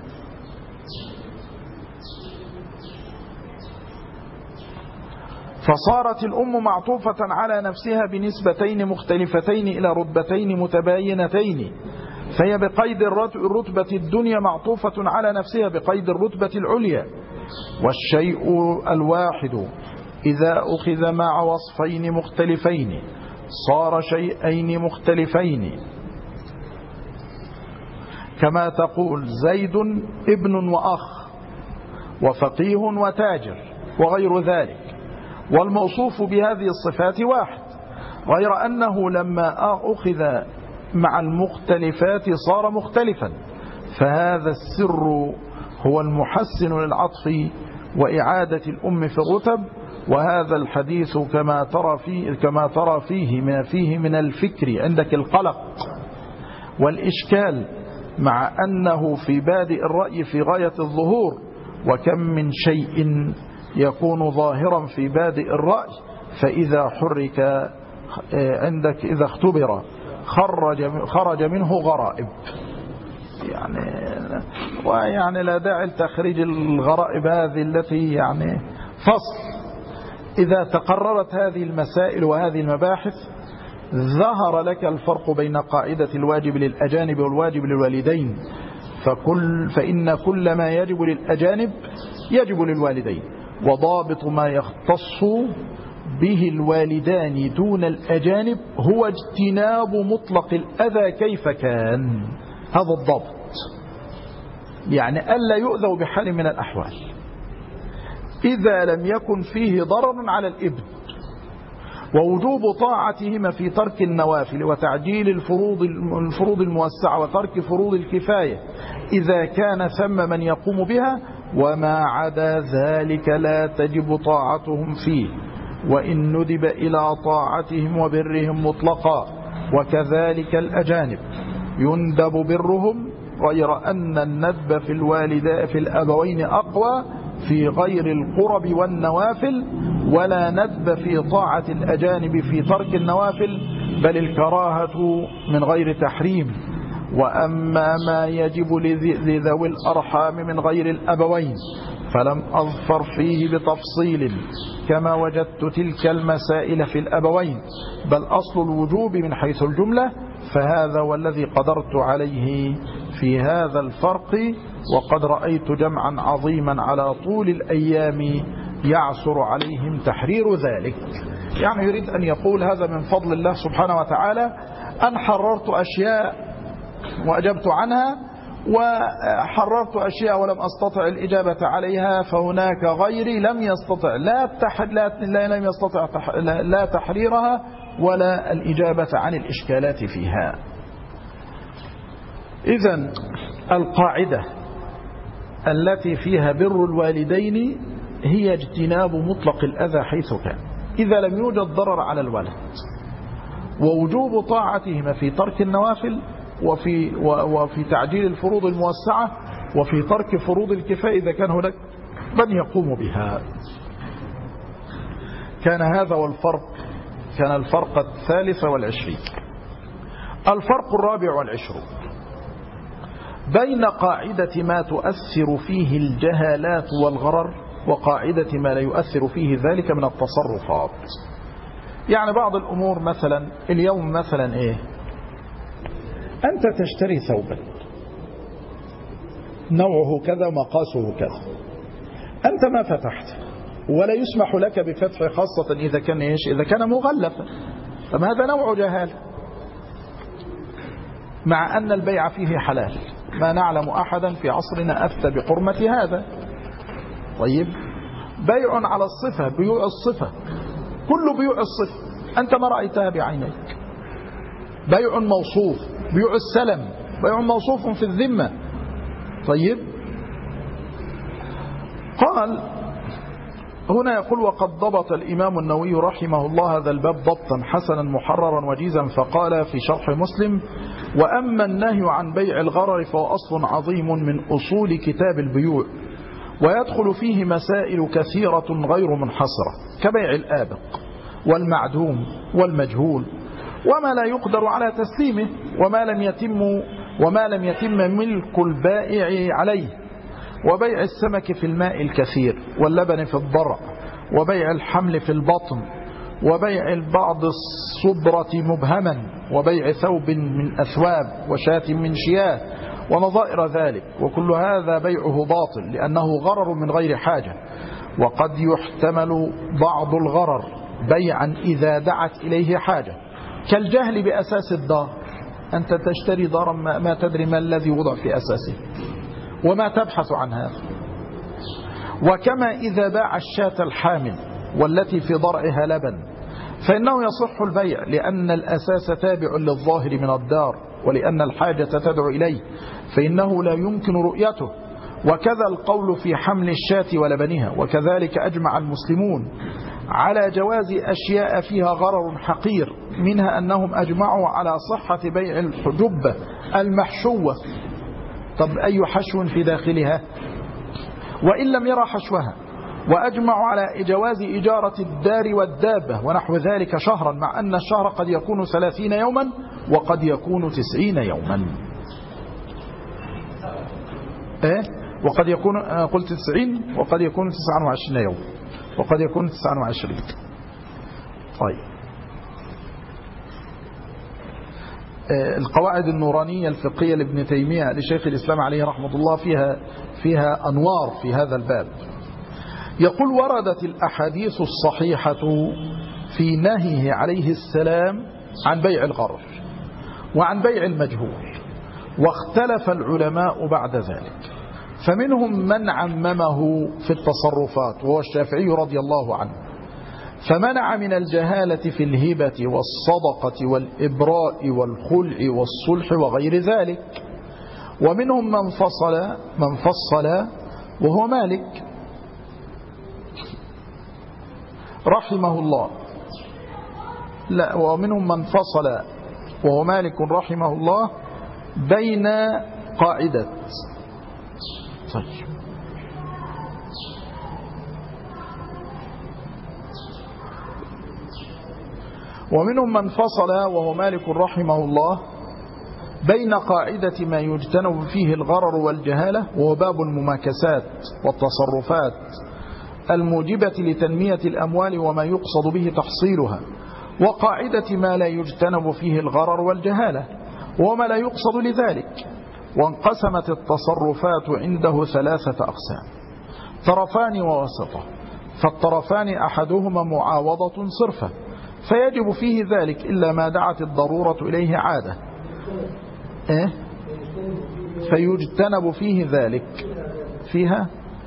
فصارت الأم معطوفة على نفسها بنسبتين مختلفتين إلى رتبتين متباينتين، فهي بقيد الرتبة الدنيا معطوفة على نفسها بقيد الرتبة العليا. والشيء الواحد إذا أخذ مع وصفين مختلفين صار شيئين مختلفين، كما تقول زيد ابن وأخ وفقيه وتاجر وغير ذلك، والموصوف بهذه الصفات واحد، غير أنه لما أخذ مع المختلفات صار مختلفا، فهذا السر هو المحسن للعطف وإعادة الأم في الرتب. وهذا الحديث كما ترى فيه من الفكر عندك القلق والإشكال، مع أنه في بادئ الرأي في غاية الظهور، وكم من شيء يكون ظاهرا في بادئ الرأي فإذا حرك عندك إذا اختبر خرج منه غرائب. يعني لا داعي لتخريج الغرائب هذه التي فصل. إذا تقررت هذه المسائل وهذه المباحث ظهر لك الفرق بين قاعدة الواجب للأجانب والواجب للوالدين، فإن كل ما يجب للأجانب يجب للوالدين، وضابط ما يختص به الوالدان دون الأجانب هو اجتناب مطلق الأذى كيف كان. هذا الضابط، يعني ألا يؤذوا بحال من الأحوال إذا لم يكن فيه ضرر على الابن، ووجوب طاعتهما في ترك النوافل وتعجيل الفروض الموسعة وترك فروض الكفاية إذا كان ثم من يقوم بها، وما عدا ذلك لا تجب طاعتهم فيه، وإن ندب إلى طاعتهم وبرهم مطلقا. وكذلك الأجانب يندب برهم، غير أن الندب في الأبوين أقوى في غير القرب والنوافل، ولا ندب في طاعة الأجانب في ترك النوافل، بل الكراهة من غير تحريم. وأما ما يجب لذوي الأرحام من غير الأبوين فلم أظفر فيه بتفصيل كما وجدت تلك المسائل في الأبوين، بل أصل الوجوب من حيث الجملة، فهذا والذي قدرت عليه في هذا الفرق. وقد رأيت جمعا عظيما على طول الأيام يعسر عليهم تحرير ذلك. يعني يريد أن يقول هذا من فضل الله سبحانه وتعالى أن حررت أشياء وأجبت عنها، وحررت أشياء ولم أستطع الإجابة عليها، فهناك غيري لم يستطع لم يستطع لا تحريرها ولا الإجابة عن الإشكالات فيها. إذن القاعدة التي فيها بر الوالدين هي اجتناب مطلق الأذى حيث كان، إذا لم يوجد ضرر على الولد، ووجوب طاعتهما في ترك النوافل وفي تعجيل الفروض الموسعة، وفي ترك فروض الكفاية إذا كان هناك من يقوم بها. كان هذا والفرق، كان الفرق 23. الفرق 24 بين قاعدة ما تؤثر فيه الجهالات والغرر وقاعدة ما لا يؤثر فيه ذلك من التصرفات. يعني بعض الأمور مثلا اليوم مثلا إيه، أنت تشتري ثوبا نوعه كذا مقاسه كذا، أنت ما فتحت ولا يسمح لك بفتح، خاصة إذا كان إيش، إذا كان مغلفا، طب هذا نوع جهالة، مع أن البيع فيه حلال، ما نعلم أحدا في عصرنا أفتى بحرمة هذا. طيب بيع على الصفة، بيوع الصفة، كل بيوع الصفة أنت ما رأيتها بعينيك، بيع موصوف، بيع السلم بيع موصوف في الذمة. طيب قال هنا يقول وقد ضبط الإمام النووي رحمه الله هذا الباب ضبطا حسنا محررا وجيزا، فقال في شرح مسلم: وأما النهي عن بيع الغرر فهو أصل عظيم من أصول كتاب البيوع، ويدخل فيه مسائل كثيرة غير منحصرة، كبيع الآبق والمعدوم والمجهول، وما لا يقدر على تسليمه، وما لم يتم ملك البائع عليه، وبيع السمك في الماء الكثير، واللبن في الضرع، وبيع الحمل في البطن، وبيع البعض الصبرة مبهما، وبيع ثوب من أثواب وشاة من شياه ونظائر ذلك، وكل هذا بيعه باطل لأنه غرر من غير حاجة. وقد يحتمل بعض الغرر بيعا إذا دعت إليه حاجة، كالجهل بأساس الدار، أنت تشتري دارا ما تدري ما الذي وضع في أساسه وما تبحث عن هذا. وكما إذا باع الشاة الحامل والتي في ضرعها لبن فإنه يصح البيع، لأن الأساس تابع للظاهر من الدار، ولأن الحاجة تدعو إليه فإنه لا يمكن رؤيته. وكذا القول في حمل الشاة ولبنها. وكذلك أجمع المسلمون على جواز أشياء فيها غرر حقير، منها أنهم أجمعوا على صحة بيع الحجبة المحشوة. طب أي حشو في داخلها وإن لم يرى حشوها. وأجمعوا على جواز إجارة الدار والدابة ونحو ذلك شهرا، مع أن الشهر قد يكون 30 يوما وقد يكون 90 يوما. وقد يكون قلت 90 وقد يكون 29 يوم وقد يكون 29. طيب القواعد النورانية الفقهية لابن تيمية لشيخ الإسلام عليه رحمة الله فيها أنوار في هذا الباب. يقول وردت الأحاديث الصحيحة في نهيه عليه السلام عن بيع الغرر وعن بيع المجهول، واختلف العلماء بعد ذلك، فمنهم من عممه في التصرفات وهو الشافعي رضي الله عنه، فمنع من الجهالة في الهبة والصدقة والإبراء والخلع والصلح وغير ذلك. ومنهم من فصل وهو مالك رحمه الله. لا، ومنهم من فصل وهو مالك رحمه الله بين قاعدة. طيب، ومنهم من فصل وهو مالك رحمه الله بين قاعدة ما يجتنب فيه الغرر والجهالة، وهو باب المماكسات والتصرفات الموجبة لتنمية الأموال وما يقصد به تحصيلها، وقاعدة ما لا يجتنب فيه الغرر والجهالة وما لا يقصد لذلك. وانقسمت التصرفات عنده 3 أقسام: طرفان ووسطة. فالطرفان أحدهما معاوضة صرفة فيجب فيه ذلك إلا ما دعت الضرورة إليه عادة، فيجتنب فيه ذلك فيها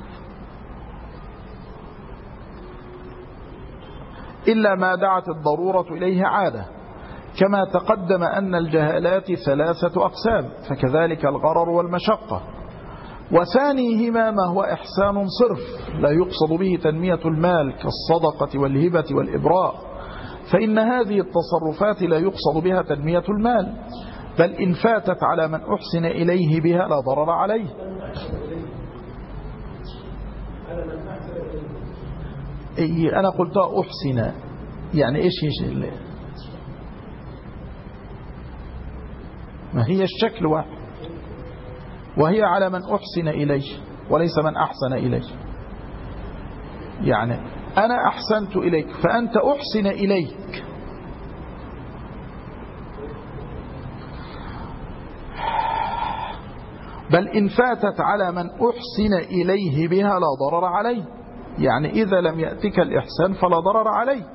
إلا ما دعت الضرورة إليه عادة، كما تقدم أن الجهالات 3 أقسام، فكذلك الغرر والمشقة. وثانيهما ما هو إحسان صرف لا يقصد به تنمية المال كالصدقة والهبة والإبراء، فإن هذه التصرفات لا يقصد بها تنمية المال، بل إن فاتت على من أحسن إليه بها لا ضرر عليه. أنا قلتها أحسن، يعني إيش ما هي الشكل واحد، وهي على من أحسن إليه وليس من أحسن إليه. يعني أنا أحسنت إليك فأنت أحسن إليك، بل إن فاتت على من أحسن إليه بها لا ضرر عليه. يعني إذا لم يأتك الإحسان فلا ضرر عليك،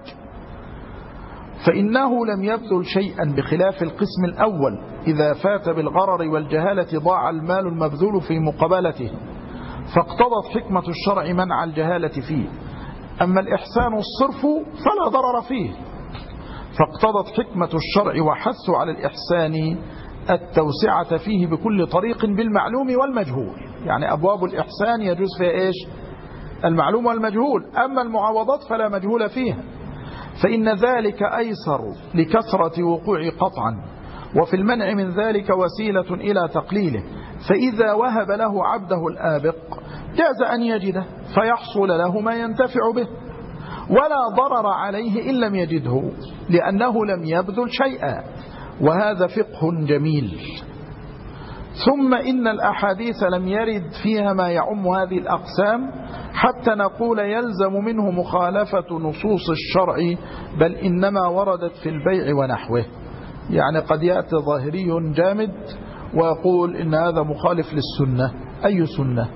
فإنه لم يبذل شيئا، بخلاف القسم الأول إذا فات بالغرر والجهالة ضاع المال المبذول في مقابلته، فاقتضت حكمة الشرع منع الجهالة فيه. أما الإحسان الصرف فلا ضرر فيه، فاقتضت حكمة الشرع وحث على الإحسان التوسعة فيه بكل طريق بالمعلوم والمجهول. يعني أبواب الإحسان يجوز فيها إيش؟ المعلوم والمجهول. أما المعاوضات فلا مجهول فيها، فإن ذلك أيسر لكثرة وقوع قطعا، وفي المنع من ذلك وسيلة إلى تقليله. فإذا وهب له عبده الآبق جاز أن يجده فيحصل له ما ينتفع به، ولا ضرر عليه إن لم يجده، لأنه لم يبذل شيئا، وهذا فقه جميل. ثم إن الأحاديث لم يرد فيها ما يعم هذه الأقسام حتى نقول يلزم منه مخالفة نصوص الشرع، بل إنما وردت في البيع ونحوه. يعني قد يأتي ظاهري جامد ويقول إن هذا مخالف للسنة. أي سنة؟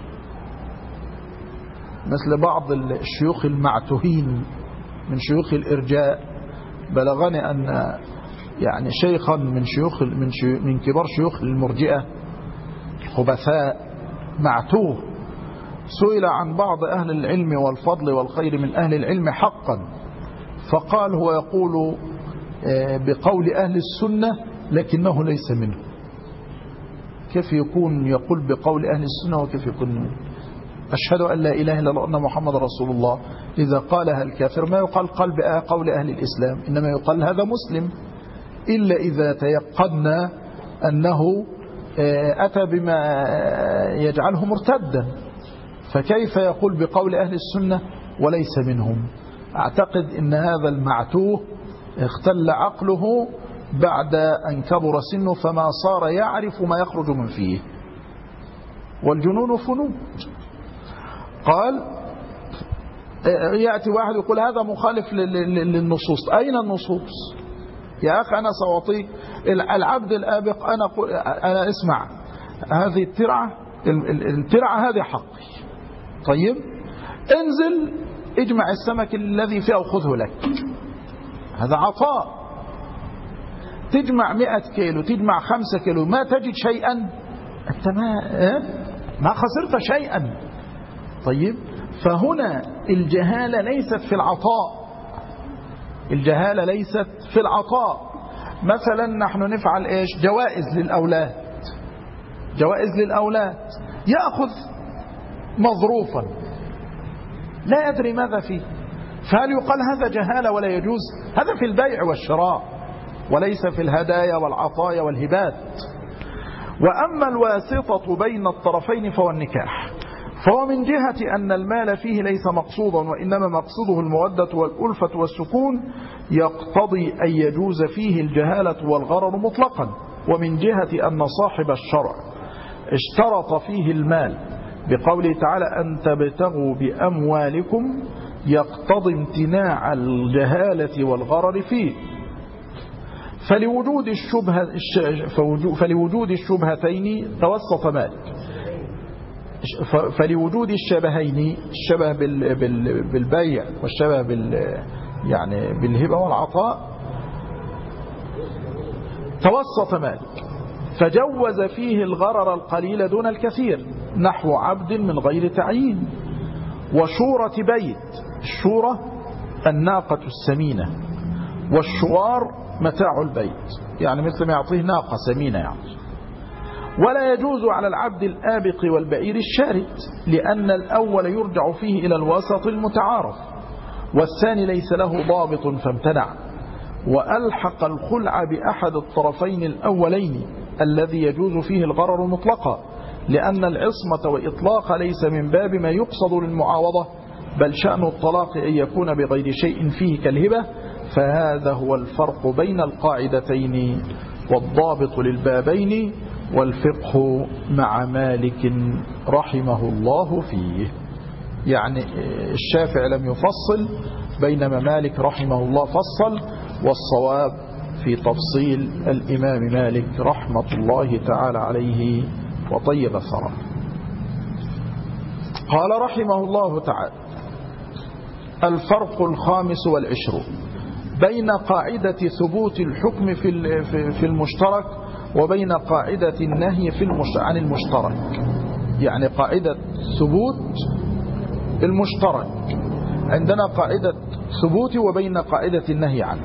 مثل بعض الشيوخ المعتوهين من شيوخ الإرجاء، بلغني أن يعني شيخا من كبار شيوخ المرجئة الخبثاء معتوه سئل عن بعض أهل العلم والفضل والخير من أهل العلم حقا، فقال هو يقول بقول أهل السنة لكنه ليس منه. كيف يكون يقول بقول أهل السنة وكيف يكون منه؟ أشهد أن لا إله إلا الله وأن محمد رسول الله إذا قالها الكافر ما يقال قول أهل الإسلام، إنما يقال هذا مسلم، إلا إذا تيقنا أنه أتى بما يجعله مرتدا. فكيف يقول بقول أهل السنة وليس منهم؟ أعتقد أن هذا المعتوه اختل عقله بعد أن كبر سنه، فما صار يعرف ما يخرج من فيه، والجنون فنون. قال يأتي واحد يقول هذا مخالف للنصوص. أين النصوص يا أخي؟ أنا سأعطيك العبد الآبق. أنا اسمع، هذه الترعة هذه حقي. طيب انزل اجمع السمك الذي فيه وخذه لك، هذا عطاء. تجمع 100 كيلو، تجمع 5 كيلو، ما تجد شيئا، أنت ما خسرت شيئا. طيب، فهنا الجهالة ليست في العطاء، الجهالة ليست في العطاء. مثلا نحن نفعل إيش؟ جوائز للأولاد، جوائز للأولاد، يأخذ مظروفا لا يدري ماذا فيه، فهل يقال هذا جهالة ولا يجوز؟ هذا في البيع والشراء وليس في الهدايا والعطايا والهبات. وأما الواسطة بين الطرفين فهو النكاح، فهو من جهة أن المال فيه ليس مقصودا وإنما مقصوده المودة والألفة والسكون يقتضي أن يجوز فيه الجهالة والغرر مطلقا. ومن جهة أن صاحب الشرع اشترط فيه المال بقوله تعالى أن تبتغوا بأموالكم يقتضي امتناع الجهالة والغرر فيه. فلوجود الشبهتين توسط مالك، فلوجود الشبهين، الشبه بالبيع والشبه يعني بالهبة والعطاء، توسط مالك فجوز فيه الغرر القليل دون الكثير، نحو عبد من غير تعيين، وشورة بيت. الشورة الناقة السمينة، والشوار متاع البيت، يعني مثل ما يعطيه ناقة سمينة يعني. ولا يجوز على العبد الآبق والبعير الشارد، لأن الأول يرجع فيه إلى الوسط المتعارف، والثاني ليس له ضابط فامتنع. وألحق الخلع بأحد الطرفين الأولين الذي يجوز فيه الغرر مطلقا، لأن العصمة وإطلاق ليس من باب ما يقصد للمعاوضة، بل شأن الطلاق أن يكون بغير شيء فيه كالهبة. فهذا هو الفرق بين القاعدتين والضابط للبابين، والفقه مع مالك رحمه الله فيه. يعني الشافعي لم يفصل، بينما مالك رحمه الله فصل، والصواب في تفصيل الإمام مالك رحمة الله تعالى عليه وطيب ثراه. قال رحمه الله تعالى: الفرق 25 بين قاعدة ثبوت الحكم في المشترك وبين قاعدة النهي عن المشترك. يعني قاعدة ثبوت المشترك عندنا قاعدة ثبوت، وبين قاعدة النهي عنه.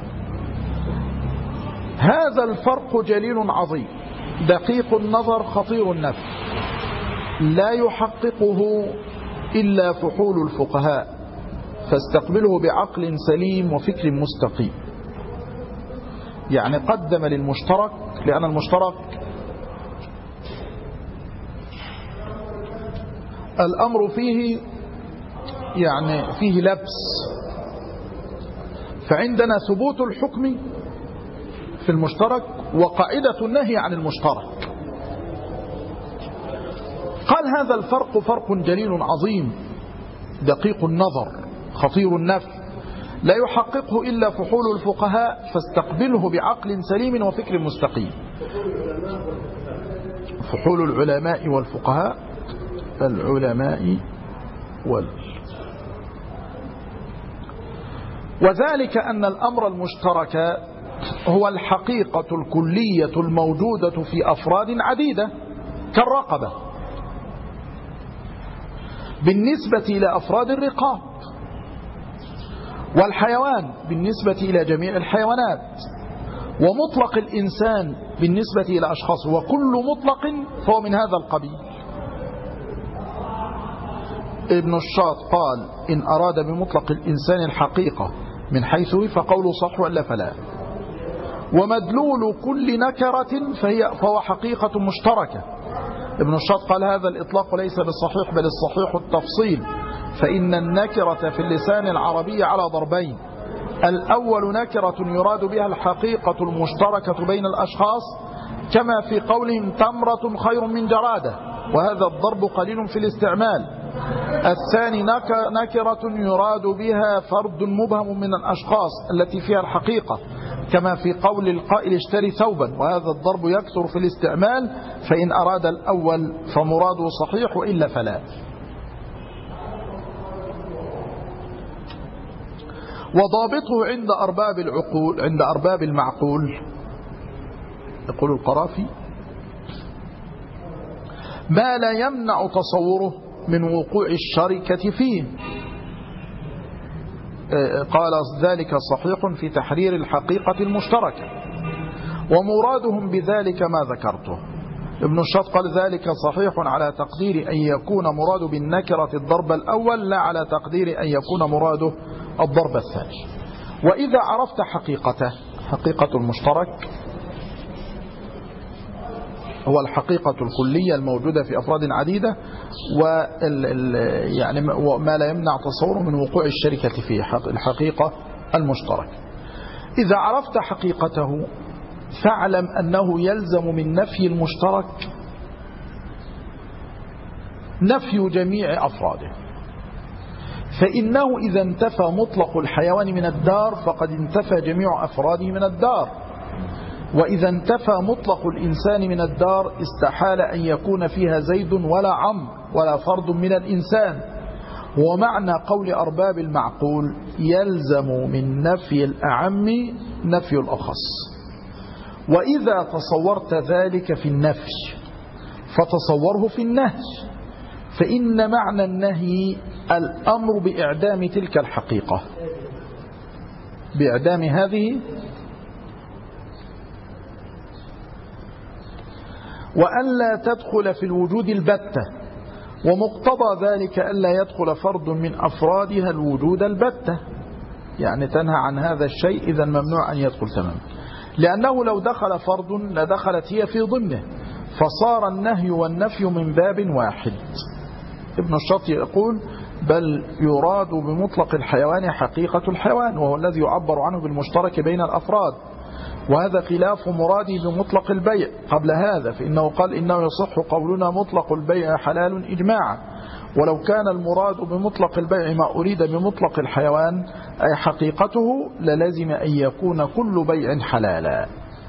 هذا الفرق جليل عظيم دقيق النظر خطير النفس، لا يحققه إلا فحول الفقهاء، فاستقبله بعقل سليم وفكر مستقيم. يعني قدم للمشترك، لأن المشترك الأمر فيه يعني فيه لبس، فعندنا ثبوت الحكم في المشترك وقاعدة النهي عن المشترك. قال هذا الفرق فرق جليل عظيم دقيق النظر خطير النفس، لا يحققه إلا فحول الفقهاء، فاستقبله بعقل سليم وفكر مستقيم. فحول العلماء والفقهاء، العلماء وذلك أن الأمر المشترك هو الحقيقة الكلية الموجودة في أفراد عديدة كالرقبة بالنسبة إلى أفراد الرقاب، والحيوان بالنسبة إلى جميع الحيوانات، ومطلق الإنسان بالنسبة إلى أشخاص، وكل مطلق فهو من هذا القبيل. ابن الشاط قال: إن أراد بمطلق الإنسان الحقيقة من حيث فقوله صح ولا فلا. ومدلول كل نكرة فهو حقيقة مشتركة. ابن الشاط قال: هذا الإطلاق ليس بالصحيح، بل الصحيح التفصيل، فإن النكرة في اللسان العربي على ضربين: الأول نكرة يراد بها الحقيقة المشتركة بين الأشخاص، كما في قولهم تمرة خير من جرادة، وهذا الضرب قليل في الاستعمال. الثاني نكرة يراد بها فرد مبهم من الأشخاص التي فيها الحقيقة، كما في قول القائل اشتري ثوبا، وهذا الضرب يكثر في الاستعمال، فإن أراد الأول فمراده صحيح وإلا فلا. وضابطه عند أرباب العقول، عند أرباب المعقول، يقول القرافي: ما لا يمنع تصوره من وقوع الشركة فيه. قال ذلك صحيح في تحرير الحقيقة المشتركة، ومرادهم بذلك ما ذكرته. ابن الشاط قال ذلك صحيح على تقدير أن يكون مراد بالنكرة الضرب الأول لا على تقدير أن يكون مراده الضرب الثاني. وإذا عرفت حقيقته، حقيقة المشترك هو الحقيقة الكلية الموجودة في أفراد عديدة يعني وما لا يمنع تصوره من وقوع الشركة فيه، الحقيقة المشترك. إذا عرفت حقيقته فاعلم أنه يلزم من نفي المشترك نفي جميع أفراده، فإنه إذا انتفى مطلق الحيوان من الدار فقد انتفى جميع أفراده من الدار، وإذا انتفى مطلق الإنسان من الدار استحال أن يكون فيها زيد ولا عمرو ولا فرد من الإنسان. ومعنى قول أرباب المعقول يلزم من نفي الأعم نفي الأخص. وإذا تصورت ذلك في النفي فتصوره في النهي، فإن معنى النهي الأمر بإعدام تلك الحقيقة، بإعدام هذه، وألا تدخل في الوجود البتة، ومقتضى ذلك ألا يدخل فرد من أفرادها الوجود البتة، يعني تنهى عن هذا الشيء إذا ممنوع أن يدخل تماما، لأنه لو دخل فرد لدخلت هي في ضمنه، فصار النهي والنفي من باب واحد. ابن الشاط يقول بل يراد بمطلق الحيوان حقيقة الحيوان، وهو الذي يعبر عنه بالمشترك بين الأفراد، وهذا خلاف مرادي بمطلق البيع قبل هذا، فإنه قال إنه يصح قولنا مطلق البيع حلال إجماعا، ولو كان المراد بمطلق البيع ما أريد بمطلق الحيوان أي حقيقته للزم أن يكون كل بيع حلالا،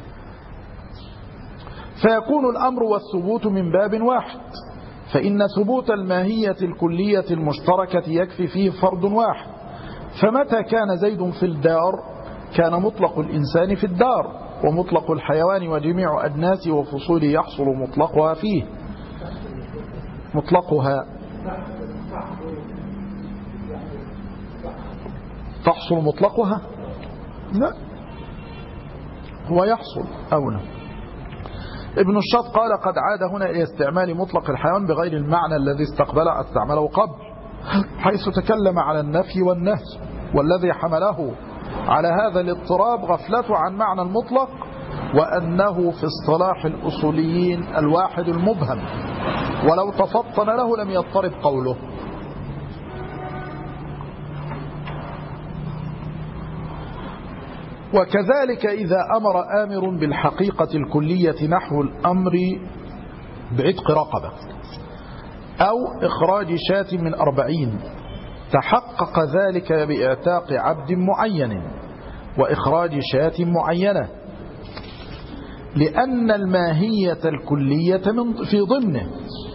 فيكون الأمر والثبوت من باب واحد، فإن ثبوت الماهية الكلية المشتركة يكفي فيه فرد واحد. فمتى كان زيد في الدار كان مطلق الإنسان في الدار، ومطلق الحيوان وجميع أجناسه وفصوله يحصل مطلقها فيه، مطلقها تحصل مطلقها، لا هو يحصل أولا. ابن الشاط قال قد عاد هنا إلى استعمال مطلق الحيوان بغير المعنى الذي استعمله قبل، حيث تكلم على النفي والنهي، والذي حمله على هذا الاضطراب غفلته عن معنى المطلق، وأنه في اصطلاح الأصوليين الواحد المبهم، ولو تفطن له لم يضطرب قوله. وكذلك إذا أمر آمر بالحقيقة الكلية نحو الأمر بعتق رقبة أو إخراج شاة من 40 تحقق ذلك بإعتاق عبد معين وإخراج شاة معينة، لأن الماهية الكلية في ضمنه.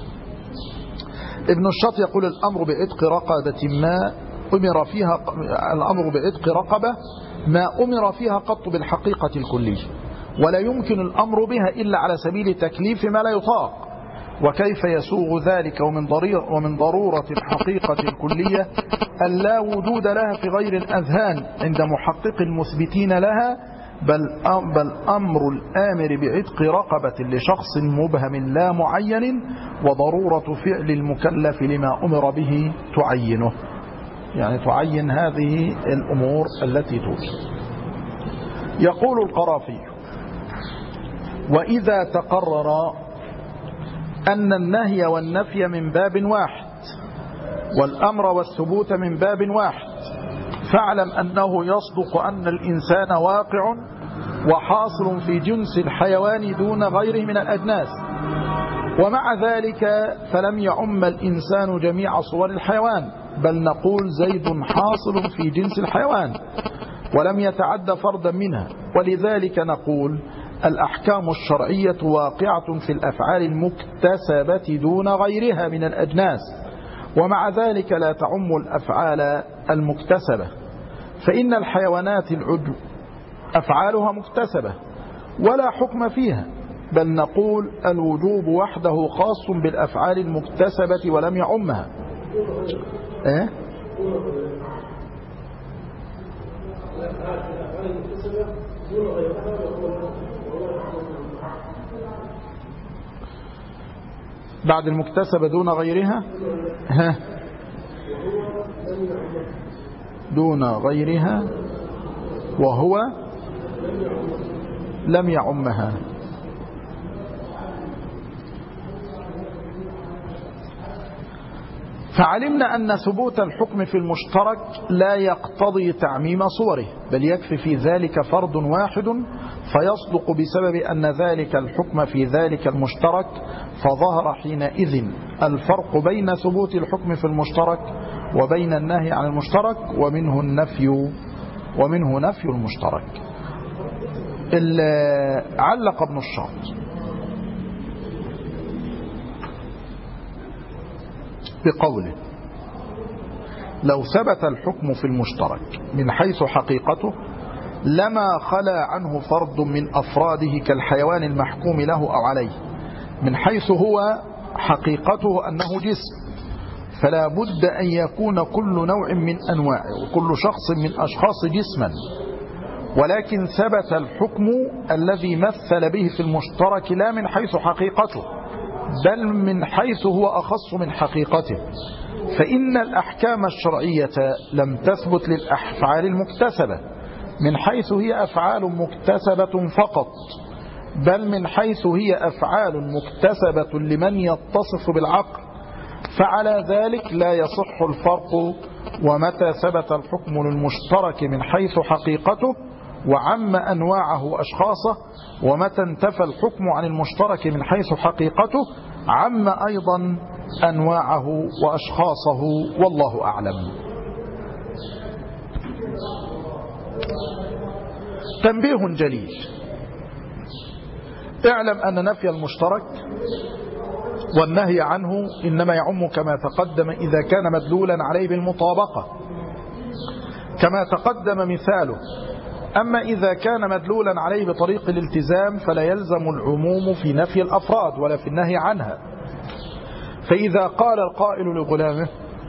ابن الشاط يقول الأمر بعتق رقبة ما أمر فيها، الأمر بعتق رقبة ما أمر فيها قط بالحقيقة الكلية، ولا يمكن الأمر بها إلا على سبيل تكليف ما لا يطاق. وكيف يسوغ ذلك ومن ضرورة الحقيقة الكلية ألا وجود لها في غير الأذهان عند محقق المثبتين لها، بل أمر الآمر بعتق رقبة لشخص مبهم لا معين، وضرورة فعل المكلف لما أمر به تعينه، يعني تعين هذه الأمور التي توجد. يقول القرافي وإذا تقرر أن النهي والنفي من باب واحد والأمر والثبوت من باب واحد، فاعلم أنه يصدق أن الإنسان واقع وحاصل في جنس الحيوان دون غيره من الأجناس، ومع ذلك فلم يعم الإنسان جميع صور الحيوان، بل نقول زيد حاصل في جنس الحيوان ولم يتعد فردا منها. ولذلك نقول الأحكام الشرعية واقعة في الأفعال المكتسبة دون غيرها من الأجناس، ومع ذلك لا تعم الأفعال المكتسبة، فإن الحيوانات العجب أفعالها مكتسبة ولا حكم فيها، بل نقول الوجوب وحده خاص بالأفعال المكتسبة ولم يعمها. بعد المكتسبة دون غيرها. ها، دون غيرها وهو لم يعمها. فعلمنا أن ثبوت الحكم في المشترك لا يقتضي تعميم صوره، بل يكفي في ذلك فرد واحد فيصدق بسبب أن ذلك الحكم في ذلك المشترك، فظهر حينئذ الفرق بين ثبوت الحكم في المشترك وبين النهي عن المشترك، ومنه نفي المشترك. علق ابن الشاط بقوله: لو ثبت الحكم في المشترك من حيث حقيقته لما خلا عنه فرد من أفراده كالحيوان المحكوم له أو عليه، من حيث هو حقيقته أنه جسم، فلا بد أن يكون كل نوع من أنواعه وكل شخص من أشخاص جسما، ولكن ثبت الحكم الذي مثل به في المشترك لا من حيث حقيقته بل من حيث هو أخص من حقيقته. فإن الأحكام الشرعية لم تثبت للأفعال المكتسبة من حيث هي أفعال مكتسبة فقط، بل من حيث هي أفعال مكتسبة لمن يتصف بالعقل، فعلى ذلك لا يصح الفرق. ومتى ثبت الحكم للمشترك من حيث حقيقته وعم أنواعه وأشخاصه، ومتى انتفى الحكم عن المشترك من حيث حقيقته عم أيضا أنواعه وأشخاصه، والله أعلم. تنبيه جليل: اعلم أن نفي المشترك والنهي عنه إنما يعم كما تقدم إذا كان مدلولا عليه بالمطابقة كما تقدم مثاله. أما إذا كان مدلولا عليه بطريق الالتزام فلا يلزم العموم في نفي الأفراد ولا في النهي عنها. فإذا قال القائل لغلامه: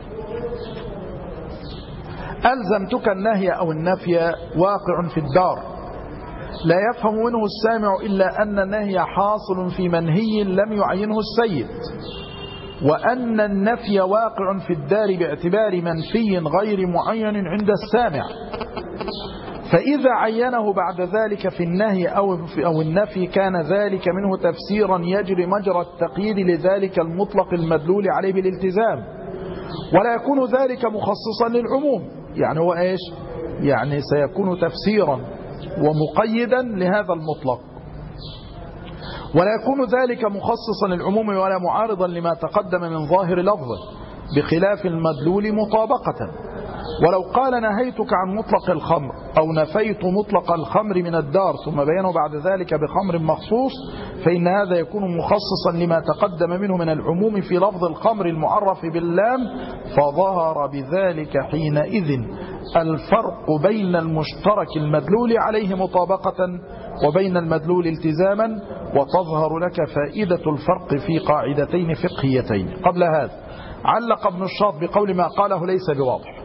ألزمتك النهي أو النفي واقع في الدار، لا يفهم منه السامع إلا أن النهي حاصل في منهي لم يعينه السيد، وأن النفي واقع في الدار باعتبار منفي غير معين عند السامع. فإذا عينه بعد ذلك في النهي أو النفي كان ذلك منه تفسيرا يجري مجرى التقييد لذلك المطلق المدلول عليه بالالتزام، ولا يكون ذلك مخصصا للعموم. يعني هو إيش؟ يعني سيكون تفسيرا ومقيدا لهذا المطلق، ولا يكون ذلك مخصصا للعموم ولا معارضا لما تقدم من ظاهر لفظه بخلاف المدلول مطابقة. ولو قال نهيتك عن مطلق الخمر أو نفيت مطلق الخمر من الدار ثم بينه بعد ذلك بخمر مخصوص، فإن هذا يكون مخصصا لما تقدم منه من العموم في لفظ الخمر المعرف باللام، فظهر بذلك حينئذ الفرق بين المشترك المدلول عليه مطابقة وبين المدلول التزاما، وتظهر لك فائدة الفرق في قاعدتين فقهيتين. قبل هذا علق ابن الشاط بقول ما قاله ليس بواضح.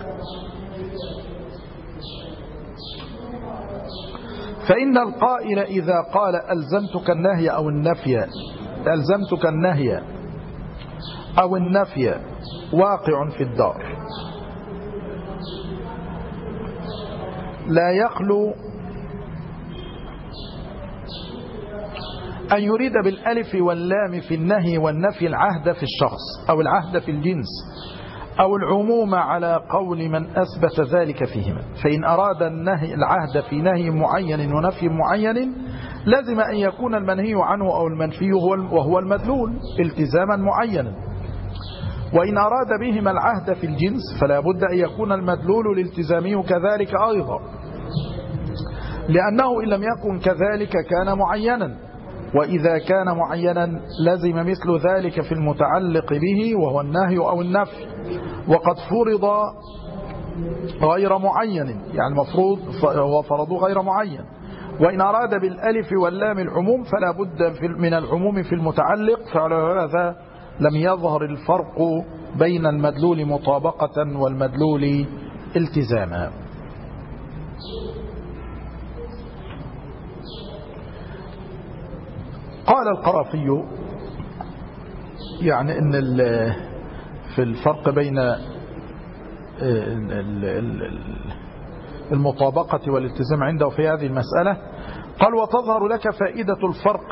فإن القائل إذا قال ألزمتك النهي أو النفي واقع في الدار لا يخلو أن يريد بالألف واللام في النهي والنفي العهد في الشخص أو العهد في الجنس أو العموم على قول من أثبت ذلك فيهما. فإن أراد النهي العهد في نهي معين ونفي معين لازم أن يكون المنهي عنه أو المنفي وهو المدلول التزاما معينا. وإن أراد بهما العهد في الجنس فلا بد أن يكون المدلول الالتزامي كذلك أيضا، لأنه إن لم يكن كذلك كان معينا، وإذا كان معينا لزم مثل ذلك في المتعلق به وهو النهي أو النفي، وقد فرض غير معين، يعني المفروض هو فرضه غير معين. وإن أراد بالألف واللام العموم فلا بد من العموم في المتعلق، فعلى هذا لم يظهر الفرق بين المدلول مطابقة والمدلول التزاما. قال القرافي يعني ان في الفرق بين المطابقة والالتزام عنده في هذه المسألة. قال وتظهر لك فائدة الفرق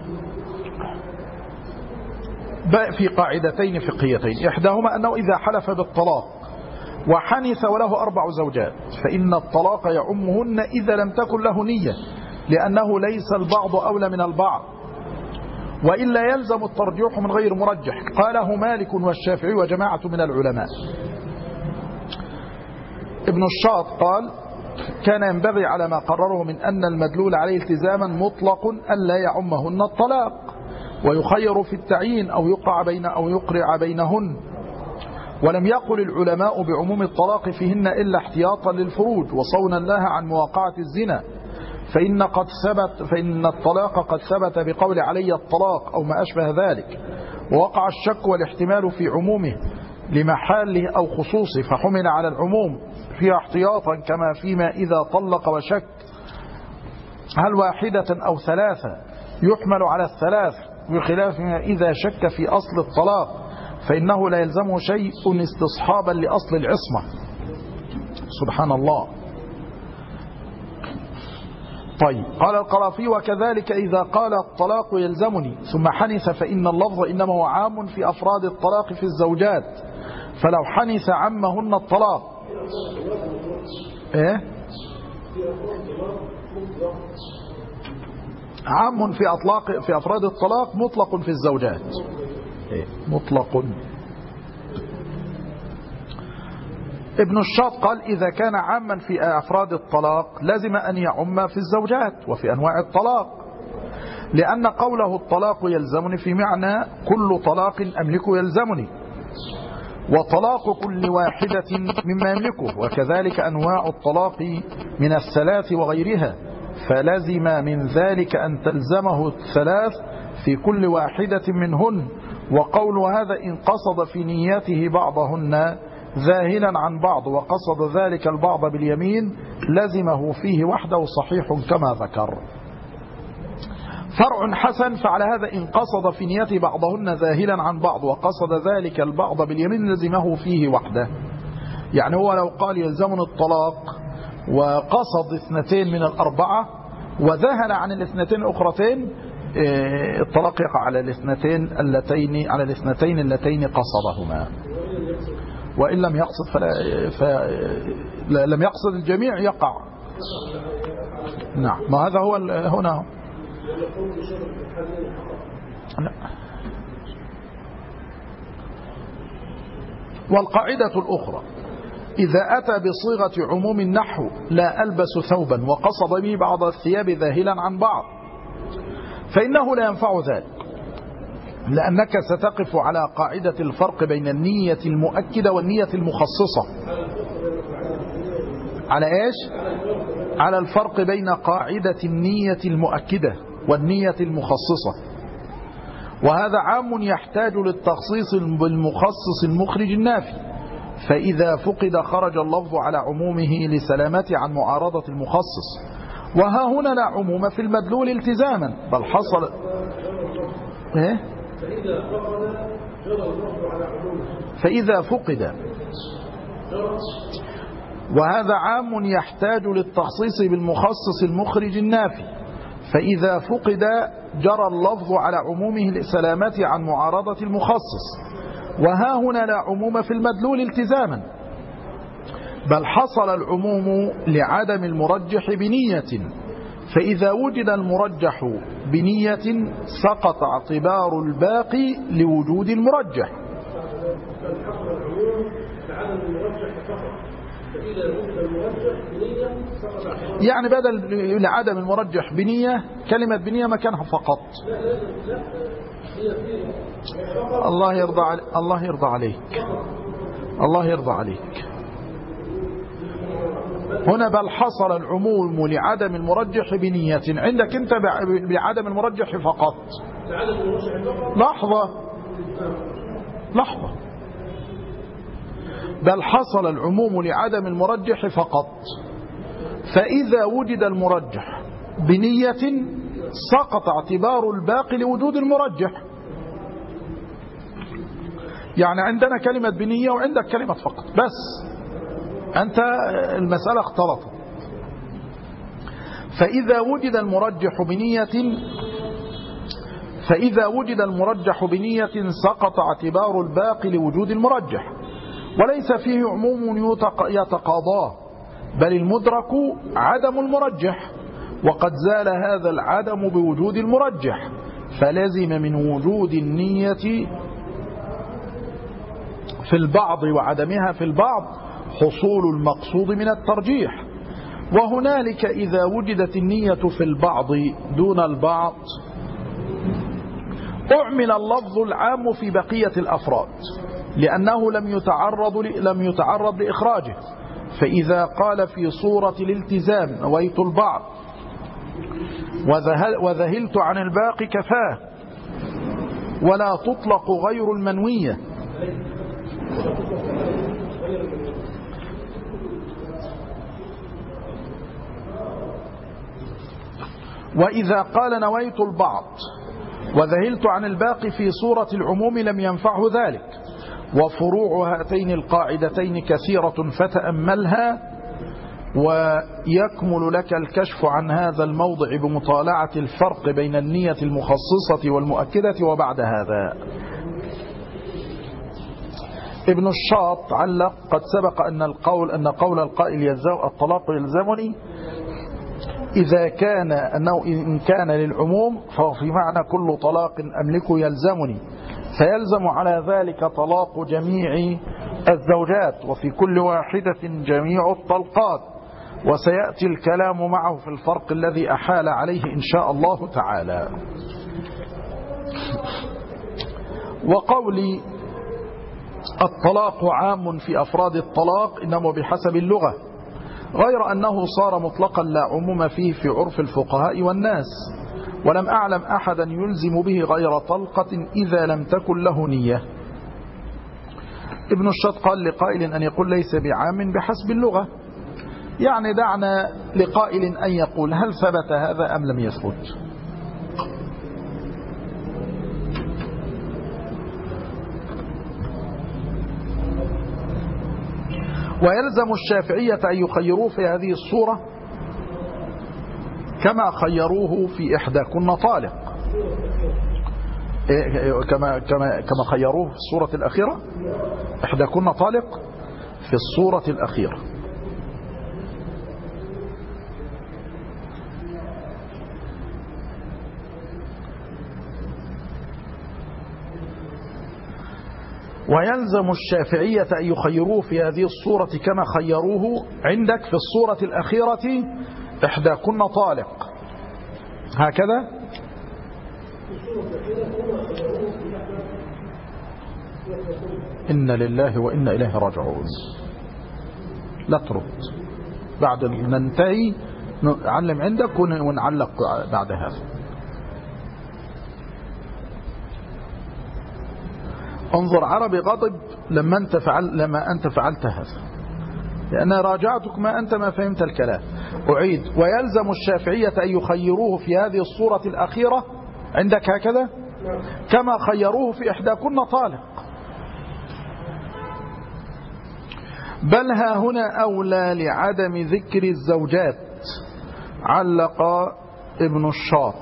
في قاعدتين فقهيتين، إحداهما أنه إذا حلف بالطلاق وحنث وله 4 زوجات فإن الطلاق يعمهن إذا لم تكن له نية، لأنه ليس البعض أولى من البعض، وإلا يلزم الترجيح من غير مرجح. قاله مالك والشافعي وجماعة من العلماء. ابن الشاط قال كان ينبغي على ما قرره من أن المدلول عليه التزاما مطلق ألا يعمهن الطلاق، ويخير في التعيين أو يقرع بينهن. ولم يقل العلماء بعموم الطلاق فيهن إلا احتياطا للفروج وصونا لها عن مواقعة الزنا، فإن الطلاق قد ثبت بقول علي الطلاق أو ما أشبه ذلك، ووقع الشك والاحتمال في عمومه لمحاله أو خصوصه فحمل على العموم فيها احتياطا، كما فيما إذا طلق وشك هل واحدة أو 3 يحمل على 3، بخلاف ما إذا شك في أصل الطلاق فإنه لا يلزمه شيء استصحابا لأصل العصمة. سبحان الله. طيب قال القرافي وكذلك إذا قال الطلاق يلزمني ثم حنث فإن اللفظ إنما هو عام في أفراد الطلاق في الزوجات، فلو حنث عمهن الطلاق عام في أفراد الطلاق مطلق في الزوجات مطلق. ابن الشاط قال إذا كان عاما في أفراد الطلاق لازم أن يعم في الزوجات وفي أنواع الطلاق، لأن قوله الطلاق يلزمني في معنى كل طلاق أملكه يلزمني، وطلاق كل واحدة مما يملكه، وكذلك أنواع الطلاق من الثلاث وغيرها، فلزم من ذلك أن تلزمه 3 في كل واحدة منهن. وقول هذا إن قصد في نيته بعضهن ذاهلا عن بعض وقصد ذلك البعض باليمين لزمه فيه وحده صحيح كما ذكر. فرع حسن فعلى هذا إن قصد في نيته بعضهن ذاهلا عن بعض وقصد ذلك البعض باليمين لزمه فيه وحده. يعني هو لو قال يلزمني الطلاق وقصد 2 من 4 وذهل عن 2 الأخرتين، الطلاق يقع على الاثنتين اللتين قصدهما، وإن لم يقصد لم يقصد الجميع يقع. نعم ما هذا هو هنا. والقاعدة الأخرى إذا أتى بصيغة عموم النحو لا ألبس ثوبا وقصد به بعض الثياب ذاهلا عن بعض فإنه لا ينفع ذلك، لأنك ستقف على قاعدة الفرق بين النية المؤكدة والنية المخصصة. على إيش؟ على الفرق بين قاعدة النية المؤكدة والنية المخصصة، وهذا عام يحتاج للتخصيص بالمخصص المخرج النافي، فإذا فقد خرج اللفظ على عمومه لسلامته عن معارضة المخصص. وها هنا لا عموم في المدلول التزاما بل حصل فإذا فقد، وهذا عام يحتاج للتخصيص بالمخصص المخرج النافي، فإذا فقد جرى اللفظ على عمومه لسلامته عن معارضة المخصص. وها هنا لا عموم في المدلول التزاما بل حصل العموم لعدم المرجح بنية، فإذا وجد المرجح بنية سقط اعتبار الباقي لوجود المرجح. يعني بدل لعدم المرجح بنية كلمة بنية مكانها فقط. الله يرضى عليك الله يرضى عليك. هنا بل حصل العموم لعدم المرجح بنية، عندك انت بعدم المرجح فقط. لحظة بل حصل العموم لعدم المرجح فقط، فإذا وجد المرجح بنية سقط اعتبار الباقي لوجود المرجح. يعني عندنا كلمة بنية وعندك كلمة فقط، بس أنت المسألة اختلطت. فإذا وجد المرجح بنية سقط اعتبار الباقي لوجود المرجح، وليس فيه عموم يتقاضاه، بل المدرك عدم المرجح، وقد زال هذا العدم بوجود المرجح، فلزم من وجود النية في البعض وعدمها في البعض حصول المقصود من الترجيح. وهنالك إذا وجدت النية في البعض دون البعض أعمل اللفظ العام في بقية الأفراد، لأنه لم يتعرض لإخراجه. فإذا قال في صورة الالتزام نويت البعض وذهلت عن الباقي كفاه، ولا تطلق غير المنوية. وإذا قال نويت البعض وذهلت عن الباقي في صورة العموم لم ينفعه ذلك. وفروع هاتين القاعدتين كثيرة فتأملها، ويكمل لك الكشف عن هذا الموضع بمطالعة الفرق بين النية المخصصة والمؤكدة. وبعد هذا ابن الشاط علق: قد سبق أن قول القائل الطلاق يلزمني إذا كان أنه إن كان للعموم فهو في معنى كل طلاق أملكه يلزمني، فيلزم على ذلك طلاق جميع الزوجات وفي كل واحدة جميع الطلقات، وسيأتي الكلام معه في الفرق الذي أحال عليه إن شاء الله تعالى. وقولي الطلاق عام في أفراد الطلاق إنما بحسب اللغة، غير أنه صار مطلقا لا عموم فيه في عرف الفقهاء والناس، ولم أعلم أحدا يلزم به غير طلقة إذا لم تكن له نية. ابن الشاط قال لقائل أن يقول ليس بعام بحسب اللغة، يعني دعنا لقائل أن يقول هل ثبت هذا أم لم يثبت. ويلزم الشافعية أن يخيروه في هذه الصورة كما خيروه في إحداكن طالق، كما خيروه في الصورة الأخيرة. إحداكن طالق في الصورة الأخيرة. ويلزم الشافعية أن يخيروه في هذه الصورة كما خيروه عندك في الصورة الأخيرة إحداكن طالق، هكذا. إن لله وإنا إليه راجعون. لا ترد بعد ننتهي نعلم عندك ونعلق بعد هذا. انظر عربي غضب لما أنت فعلت هذا، لأن راجعتك ما فهمت الكلام. أعيد: ويلزم الشافعية أن يخيروه في هذه الصورة الأخيرة عندك هكذا كما خيروه في إحداكن طالق، بل ها هنا أولى لعدم ذكر الزوجات. علق ابن الشاط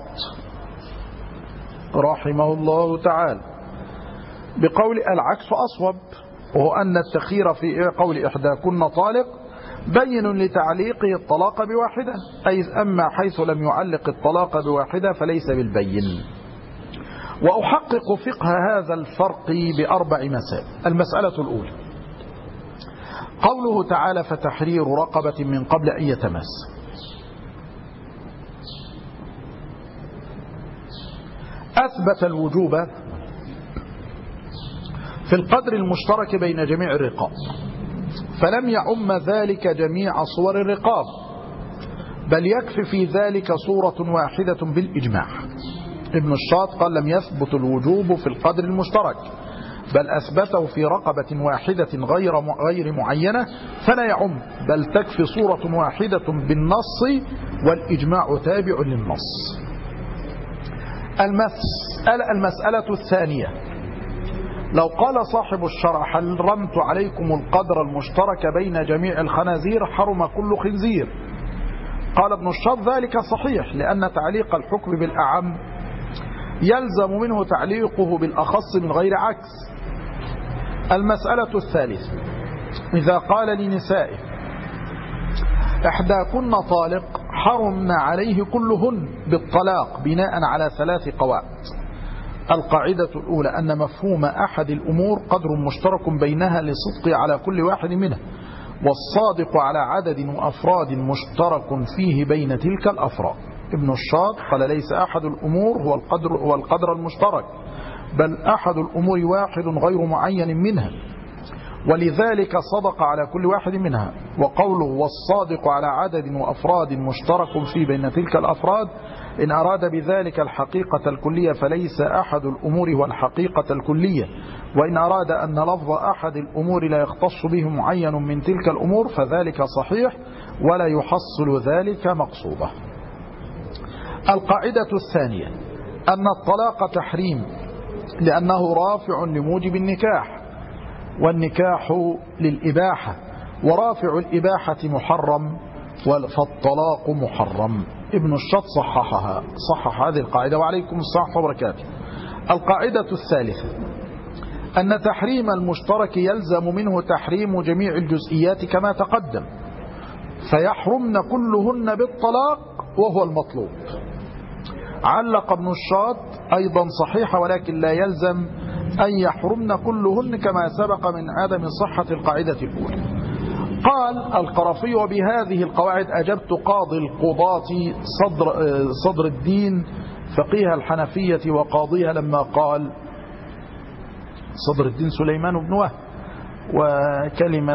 رحمه الله تعالى بقول العكس أصوب، وهو أن التخيير في قول إحداكن طالق بين لتعليقه الطلاق بواحدة، أي أما حيث لم يعلق الطلاق بواحدة فليس بالبين. وأحقق فقه هذا الفرق بأربع مسائل. المسألة الأولى قوله تعالى: فتحرير رقبة من قبل أن يتمس. أثبت الوجوب في القدر المشترك بين جميع الرقاب، فلم يعم ذلك جميع صور الرقاب، بل يكفي في ذلك صورة واحدة بالإجماع. ابن الشاط قال: لم يثبت الوجوب في القدر المشترك، بل أثبته في رقبة واحدة غير معينة، فلا يعم، بل تكفي صورة واحدة بالنص، والإجماع تابع للنص. المسألة الثانية لو قال صاحب الشرع حرمت عليكم القدر المشترك بين جميع الخنازير حرم كل خنزير، قال ابن الشاط ذلك صحيح، لأن تعليق الحكم بالأعم يلزم منه تعليقه بالأخص من غير عكس. المسألة الثالثة: إذا قال لنسائه إحداكن طالق حرمنا عليه كلهن بالطلاق بناء على 3 قواعد. القاعدة الأولى أن مفهوم أحد الأمور قدر مشترك بينها لصدق على كل واحد منها، والصادق على عدد وأفراد مشترك فيه بين تلك الأفراد. ابن الشاط قال ليس أحد الأمور هو القدر المشترك، بل أحد الأمور واحد غير معين منها، ولذلك صدق على كل واحد منها. وقوله والصادق على عدد وأفراد مشترك فيه بين تلك الأفراد إن أراد بذلك الحقيقة الكلية فليس أحد الأمور هو الحقيقة الكلية، وإن أراد أن لفظ أحد الأمور لا يختص به معين من تلك الأمور فذلك صحيح ولا يحصل ذلك مقصوده. القاعدة الثانية أن الطلاق تحريم لأنه رافع لموجب النكاح، والنكاح للإباحة، ورافع الإباحة محرم فالطلاق محرم. ابن الشط صحح هذه القاعدة، وعليكم السلام وبركاته. القاعدة الثالثة أن تحريم المشترك يلزم منه تحريم جميع الجزئيات كما تقدم، فيحرمن كلهن بالطلاق وهو المطلوب. علق ابن الشاط أيضا صحيح، ولكن لا يلزم أن يحرمن كلهن كما سبق من عدم صحة القاعدة الأولى. قال القرافي: وبهذه القواعد أجبت قاضي القضاة صدر الدين فقيه الحنفية وقاضيها لما قال صدر الدين سليمان بن وهب، وكلمة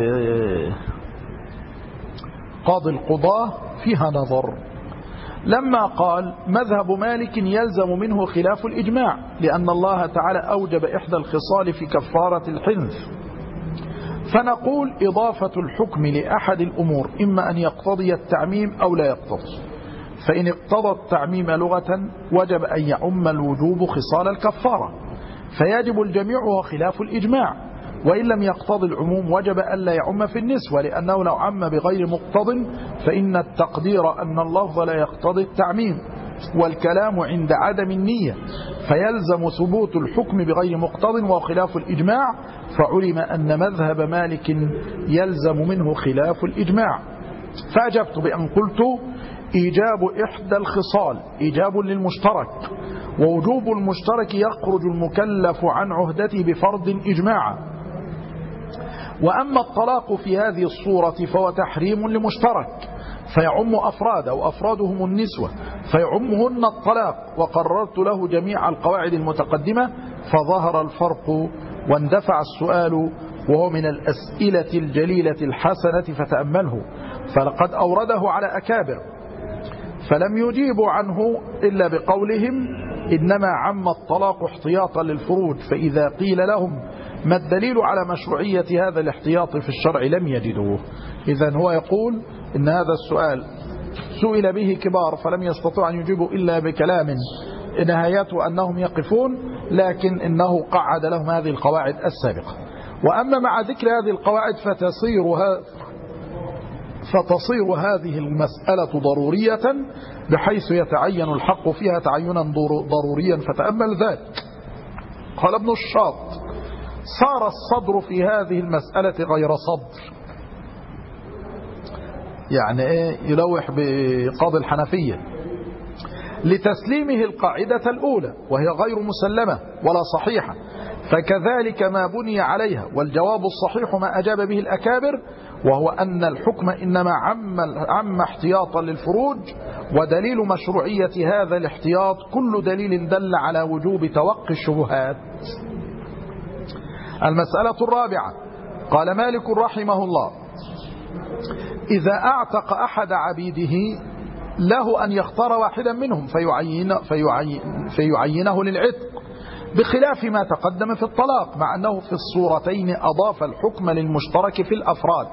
قاضي القضاة فيها نظر، لما قال مذهب مالك يلزم منه خلاف الإجماع، لأن الله تعالى أوجب إحدى الخصال في كفارة الحنث. فنقول إضافة الحكم لأحد الأمور إما أن يقتضي التعميم أو لا يقتضي، فإن اقتضى التعميم لغة وجب أن يعم الوجوب خصال الكفارة، فيجب الجميع وخلاف الإجماع، وإن لم يقتضي العموم وجب ألا يعم في النسوة، لأنه لو عم بغير مقتض فإن التقدير أن اللفظ لا يقتضي التعميم، والكلام عند عدم النية، فيلزم ثبوت الحكم بغير مقتض وخلاف الإجماع، فعلم أن مذهب مالك يلزم منه خلاف الإجماع. فأجبت بأن قلت إيجاب إحدى الخصال إيجاب للمشترك، ووجوب المشترك يخرج المكلف عن عهدته بفرض إجماعا. وأما الطلاق في هذه الصورة فهو تحريم لمشترك فيعم أفراد أو أفرادهم النسوة فيعمهن الطلاق، وقررت له جميع القواعد المتقدمة، فظهر الفرق واندفع السؤال، وهو من الأسئلة الجليلة الحسنة فتأمله، فلقد أورده على أكابر فلم يجيبوا عنه إلا بقولهم إنما عم الطلاق احتياطا للفروج، فإذا قيل لهم ما الدليل على مشروعية هذا الاحتياط في الشرع لم يجدوه. إذن هو يقول إن هذا السؤال سئل به كبار فلم يستطيعوا أن يجيبوا إلا بكلام نهايته أنهم يقفون، لكن إنه قعد لهم هذه القواعد السابقة. وأما مع ذكر هذه القواعد فتصير هذه المسألة ضرورية بحيث يتعين الحق فيها تعينا ضروريا، فتأمل ذلك. قال ابن الشاط: صار الصدر في هذه المسألة غير صدر، يعني يلوح بقاضي الحنفية لتسليمه القاعدة الأولى وهي غير مسلمة ولا صحيحة، فكذلك ما بني عليها. والجواب الصحيح ما أجاب به الأكابر، وهو أن الحكم إنما عم احتياطا للفروج، ودليل مشروعية هذا الاحتياط كل دليل دل على وجوب توقي الشبهات. المسألة الرابعة: قال مالك رحمه الله: إذا أعتق أحد عبيده له أن يختار واحدا منهم فيعينه للعتق، بخلاف ما تقدم في الطلاق، مع أنه في الصورتين أضاف الحكم للمشترك في الأفراد.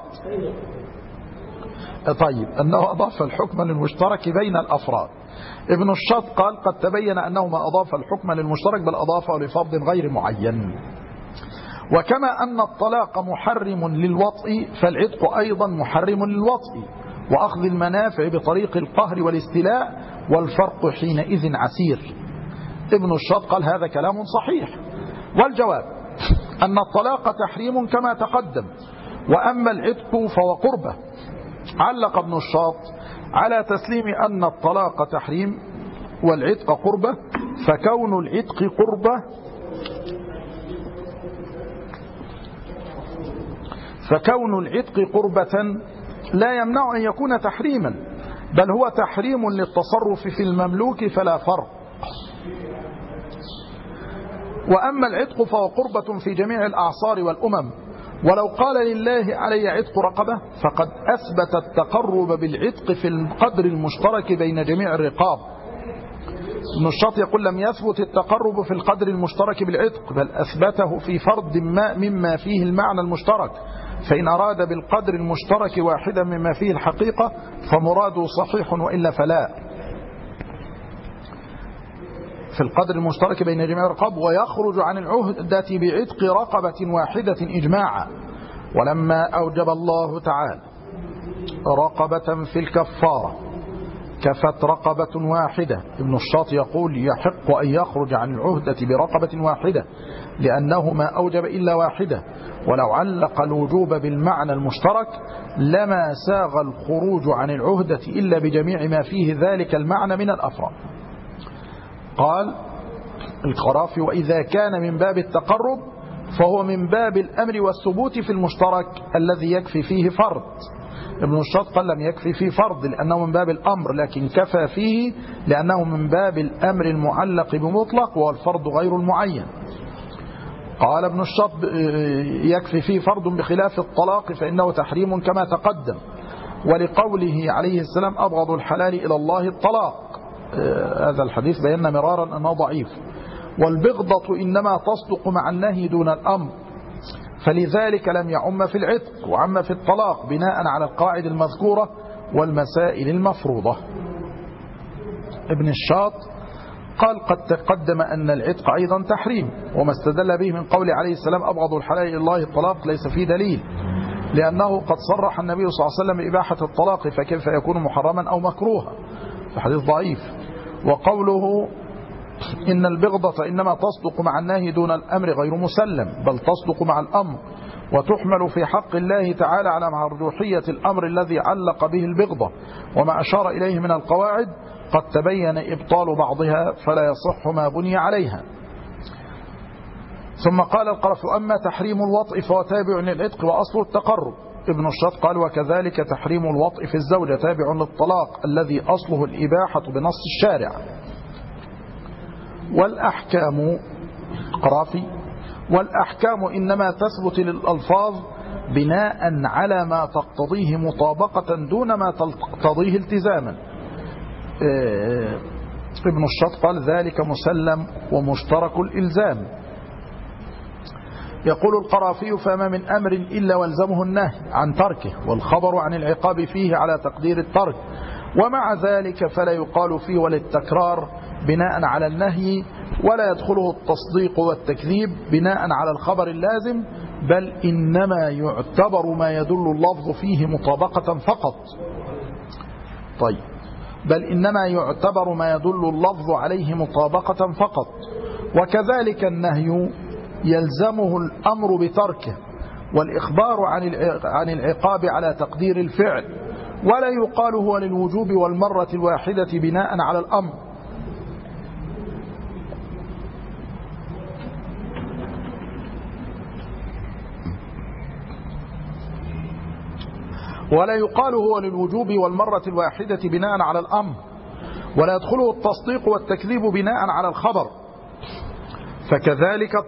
طيب، أنه أضاف الحكم للمشترك بين الأفراد. ابن الشاط قال: قد تبين أنه ما أضاف الحكم للمشترك بل أضافه لفرد غير معين. وكما أن الطلاق محرم للوطء فالعتق أيضا محرم للوطء وأخذ المنافع بطريق القهر والاستيلاء، والفرق حينئذ عسير. ابن الشاط قال هذا كلام صحيح. والجواب أن الطلاق تحريم كما تقدم، وأما العتق فهو قربة. علق ابن الشاط على تسليم أن الطلاق تحريم والعتق قربة، فكون العتق قربة لا يمنع أن يكون تحريما، بل هو تحريم للتصرف في المملوك فلا فرق. وأما العتق فهو قربة في جميع الأعصار والأمم، ولو قال لله علي عتق رقبة فقد أثبت التقرب بالعتق في القدر المشترك بين جميع الرقاب. ابن الشاط يقول لم يثبت التقرب في القدر المشترك بالعتق، بل أثبته في فرد ما مما فيه المعنى المشترك، فإن أراد بالقدر المشترك واحدا مما فيه الحقيقة فمراده صحيح، وإلا فلا. في القدر المشترك بين جميع الرقاب، ويخرج عن العهدة بعتق رقبة واحدة إجماعا. ولما أوجب الله تعالى رقبة في الكفارة كفت رقبة واحدة، ابن الشاط يقول يحق أن يخرج عن العهدة برقبة واحدة لأنه ما أوجب إلا واحدة، ولو علق الوجوب بالمعنى المشترك لما ساغ الخروج عن العهدة إلا بجميع ما فيه ذلك المعنى من الأفراد. قال القرافي وإذا كان من باب التقرب فهو من باب الأمر والثبوت في المشترك الذي يكفي فيه فرض. ابن الشاط قال لم يكفي فيه فرض لأنه من باب الأمر، لكن كفى فيه لأنه من باب الأمر المعلق بمطلق والفرض غير المعين. قال ابن الشاط يكفي فيه فرض بخلاف الطلاق فإنه تحريم كما تقدم، ولقوله عليه السلام أبغض الحلال إلى الله الطلاق، هذا الحديث بينا مرارا أنه ضعيف. والبغضة إنما تصدق مع النهي دون الأمر، فلذلك لم يعم في العتق وعم في الطلاق بناء على القاعدة المذكورة والمسائل المفروضة. ابن الشاط قال قد تقدم أن العتق أيضا تحريم، وما استدل به من قول عليه السلام أبغض الحلال إلى الله الطلاق ليس فيه دليل، لأنه قد صرح النبي صلى الله عليه وسلم بإباحة الطلاق، فكيف يكون محرما أو مكروها؟ فحديث ضعيف. وقوله إن البغضة إنما تصدق مع النهي دون الأمر غير مسلم، بل تصدق مع الأمر، وتحمل في حق الله تعالى على مرجوحية الأمر الذي علق به البغضة، وما أشار إليه من القواعد قد تبين إبطال بعضها فلا يصح ما بني عليها. ثم قال القرافي أما تحريم الوطء فهو تابع للعتق وأصله التقرب. ابن الشاط قال وكذلك تحريم الوطء في الزوجة تابع للطلاق الذي أصله الإباحة بنص الشارع. والأحكام إنما تثبت للألفاظ بناء على ما تقتضيه مطابقة دون ما تقتضيه التزاما. ابن الشاط قال ذلك مسلم ومشترك الإلزام. يقول القرافي فما من أمر إلا والزمه النهي عن تركه والخبر عن العقاب فيه على تقدير الترك، ومع ذلك فلا يقال فيه وللتكرار بناء على النهي، ولا يدخله التصديق والتكذيب بناء على الخبر اللازم، بل إنما يعتبر ما يدل اللفظ فيه مطابقة فقط. طيب، بل إنما يعتبر ما يدل اللفظ عليه مطابقة فقط. وكذلك النهي يلزمه الأمر بتركه والإخبار عن العقاب على تقدير الفعل، ولا يقال هو للوجوب والمرة الواحدة بناء على الأمر. ولا يقال هو للوجوب والمرة الواحدة بناء على الأمر، ولا يدخله التصديق والتكذيب بناء على الخبر. فكذلك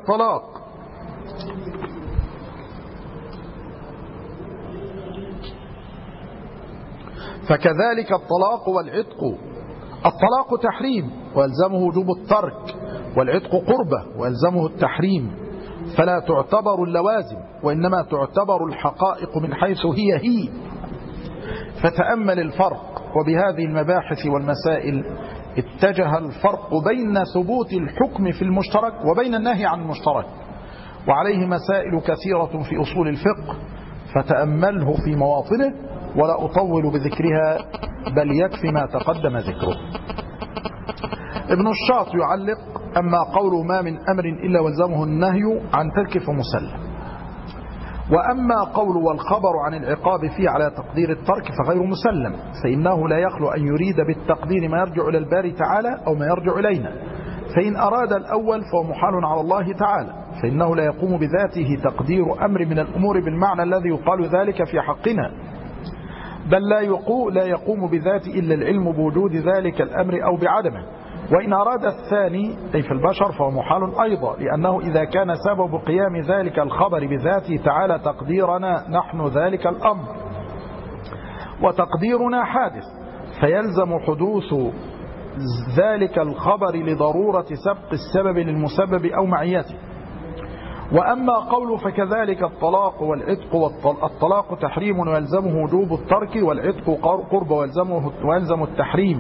الطلاق والعتق. الطلاق تحريم ويلزمه وجوب الترك، والعتق قربة ويلزمه التحريم، فلا تعتبر اللوازم وإنما تعتبر الحقائق من حيث هي. فتأمل الفرق، وبهذه المباحث والمسائل اتجه الفرق بين ثبوت الحكم في المشترك وبين النهي عن المشترك. وعليه مسائل كثيرة في أصول الفقه، فتأمله في مواطنه ولا أطول بذكرها، بل يكفي ما تقدم ذكره. ابن الشاط يعلق: أما قول ما من أمر إلا والزمه النهي عن ترك فمسلم، وأما قول والخبر عن العقاب فيه على تقدير الترك فغير مسلم، فإنه لا يخلو أن يريد بالتقدير ما يرجع إلى الباري تعالى أو ما يرجع إلينا، فإن أراد الأول فهو محال على الله تعالى، فإنه لا يقوم بذاته تقدير أمر من الأمور بالمعنى الذي يقال ذلك في حقنا، بل لا يقوم بذاته إلا العلم بوجود ذلك الأمر أو بعدمه. وإن أراد الثاني أي في البشر فهو محال أيضا، لأنه إذا كان سبب قيام ذلك الخبر بذاته تعالى تقديرنا نحن ذلك الأمر وتقديرنا حادث، فيلزم حدوث ذلك الخبر لضرورة سبق السبب للمسبب أو معيته. وأما قوله فكذلك الطلاق والعتق، والطلاق تحريم ويلزمه وجوب الترك، والعتق قرب ويلزم التحريم.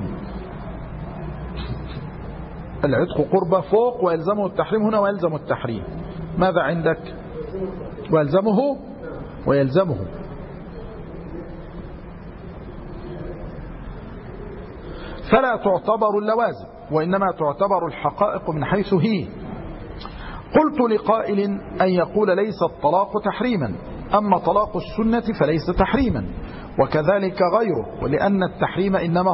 العتق قرب فوق ويلزمه التحريم، هنا ويلزم التحريم. ماذا عندك؟ ويلزمه فلا تعتبر اللوازم، وإنما تعتبر الحقائق من حيث هي. قلت لقائل أن يقول ليس الطلاق تحريما، أما طلاق السنة فليس تحريما، وكذلك غيره، ولأن التحريم إنما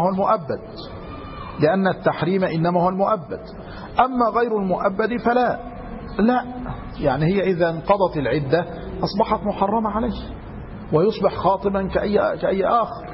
هو المؤبد، أما غير المؤبد فلا. لا، يعني هي إذا انقضت العدة أصبحت محرمة عليه ويصبح خاطبا كأي آخر.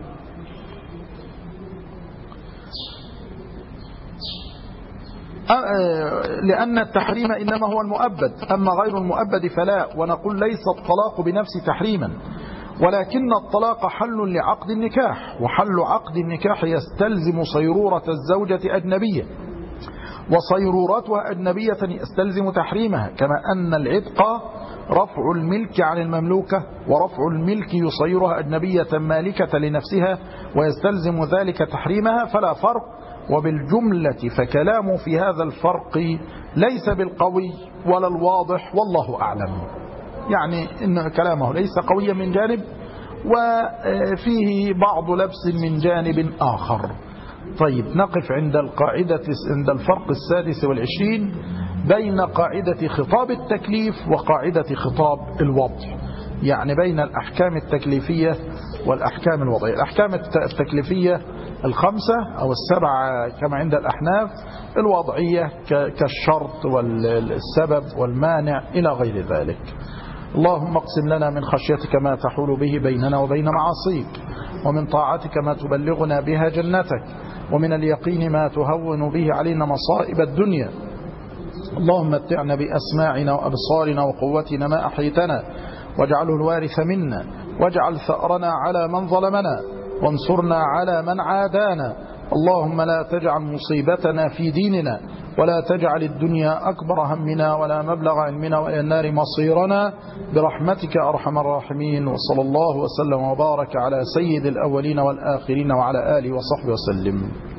لأن التحريم إنما هو المؤبد، أما غير المؤبد فلا. ونقول ليس الطلاق بنفس تحريما، ولكن الطلاق حل لعقد النكاح، وحل عقد النكاح يستلزم صيرورة الزوجة أجنبية، وصيرورتها أجنبية يستلزم تحريمها، كما أن العتق رفع الملك عن المملوكة، ورفع الملك يصيرها أجنبية مالكة لنفسها ويستلزم ذلك تحريمها، فلا فرق. وبالجملة فكلامه في هذا الفرق ليس بالقوي ولا الواضح، والله أعلم. يعني إن كلامه ليس قويا من جانب، وفيه بعض لبس من جانب آخر. طيب، نقف عند الفرق 26 بين قاعدة خطاب التكليف وقاعدة خطاب الوضع، يعني بين الأحكام التكليفية والأحكام الوضعية. الأحكام التكليفية 5 أو 7 كما عند الأحناف، الوضعية كالشرط والسبب والمانع إلى غير ذلك. اللهم اقسم لنا من خشيتك ما تحول به بيننا وبين معاصيك، ومن طاعتك ما تبلغنا بها جنتك، ومن اليقين ما تهون به علينا مصائب الدنيا. اللهم متعنا بأسماعنا وأبصارنا وقوتنا ما أحيتنا، واجعله الوارث منا، واجعل ثأرنا على من ظلمنا، وانصرنا على من عادانا. اللهم لا تجعل مصيبتنا في ديننا، ولا تجعل الدنيا أكبر همنا ولا مبلغ علمنا وإلى النار مصيرنا، برحمتك أرحم الراحمين. وصلى الله وسلم وبارك على سيد الأولين والآخرين وعلى آله وصحبه وسلم.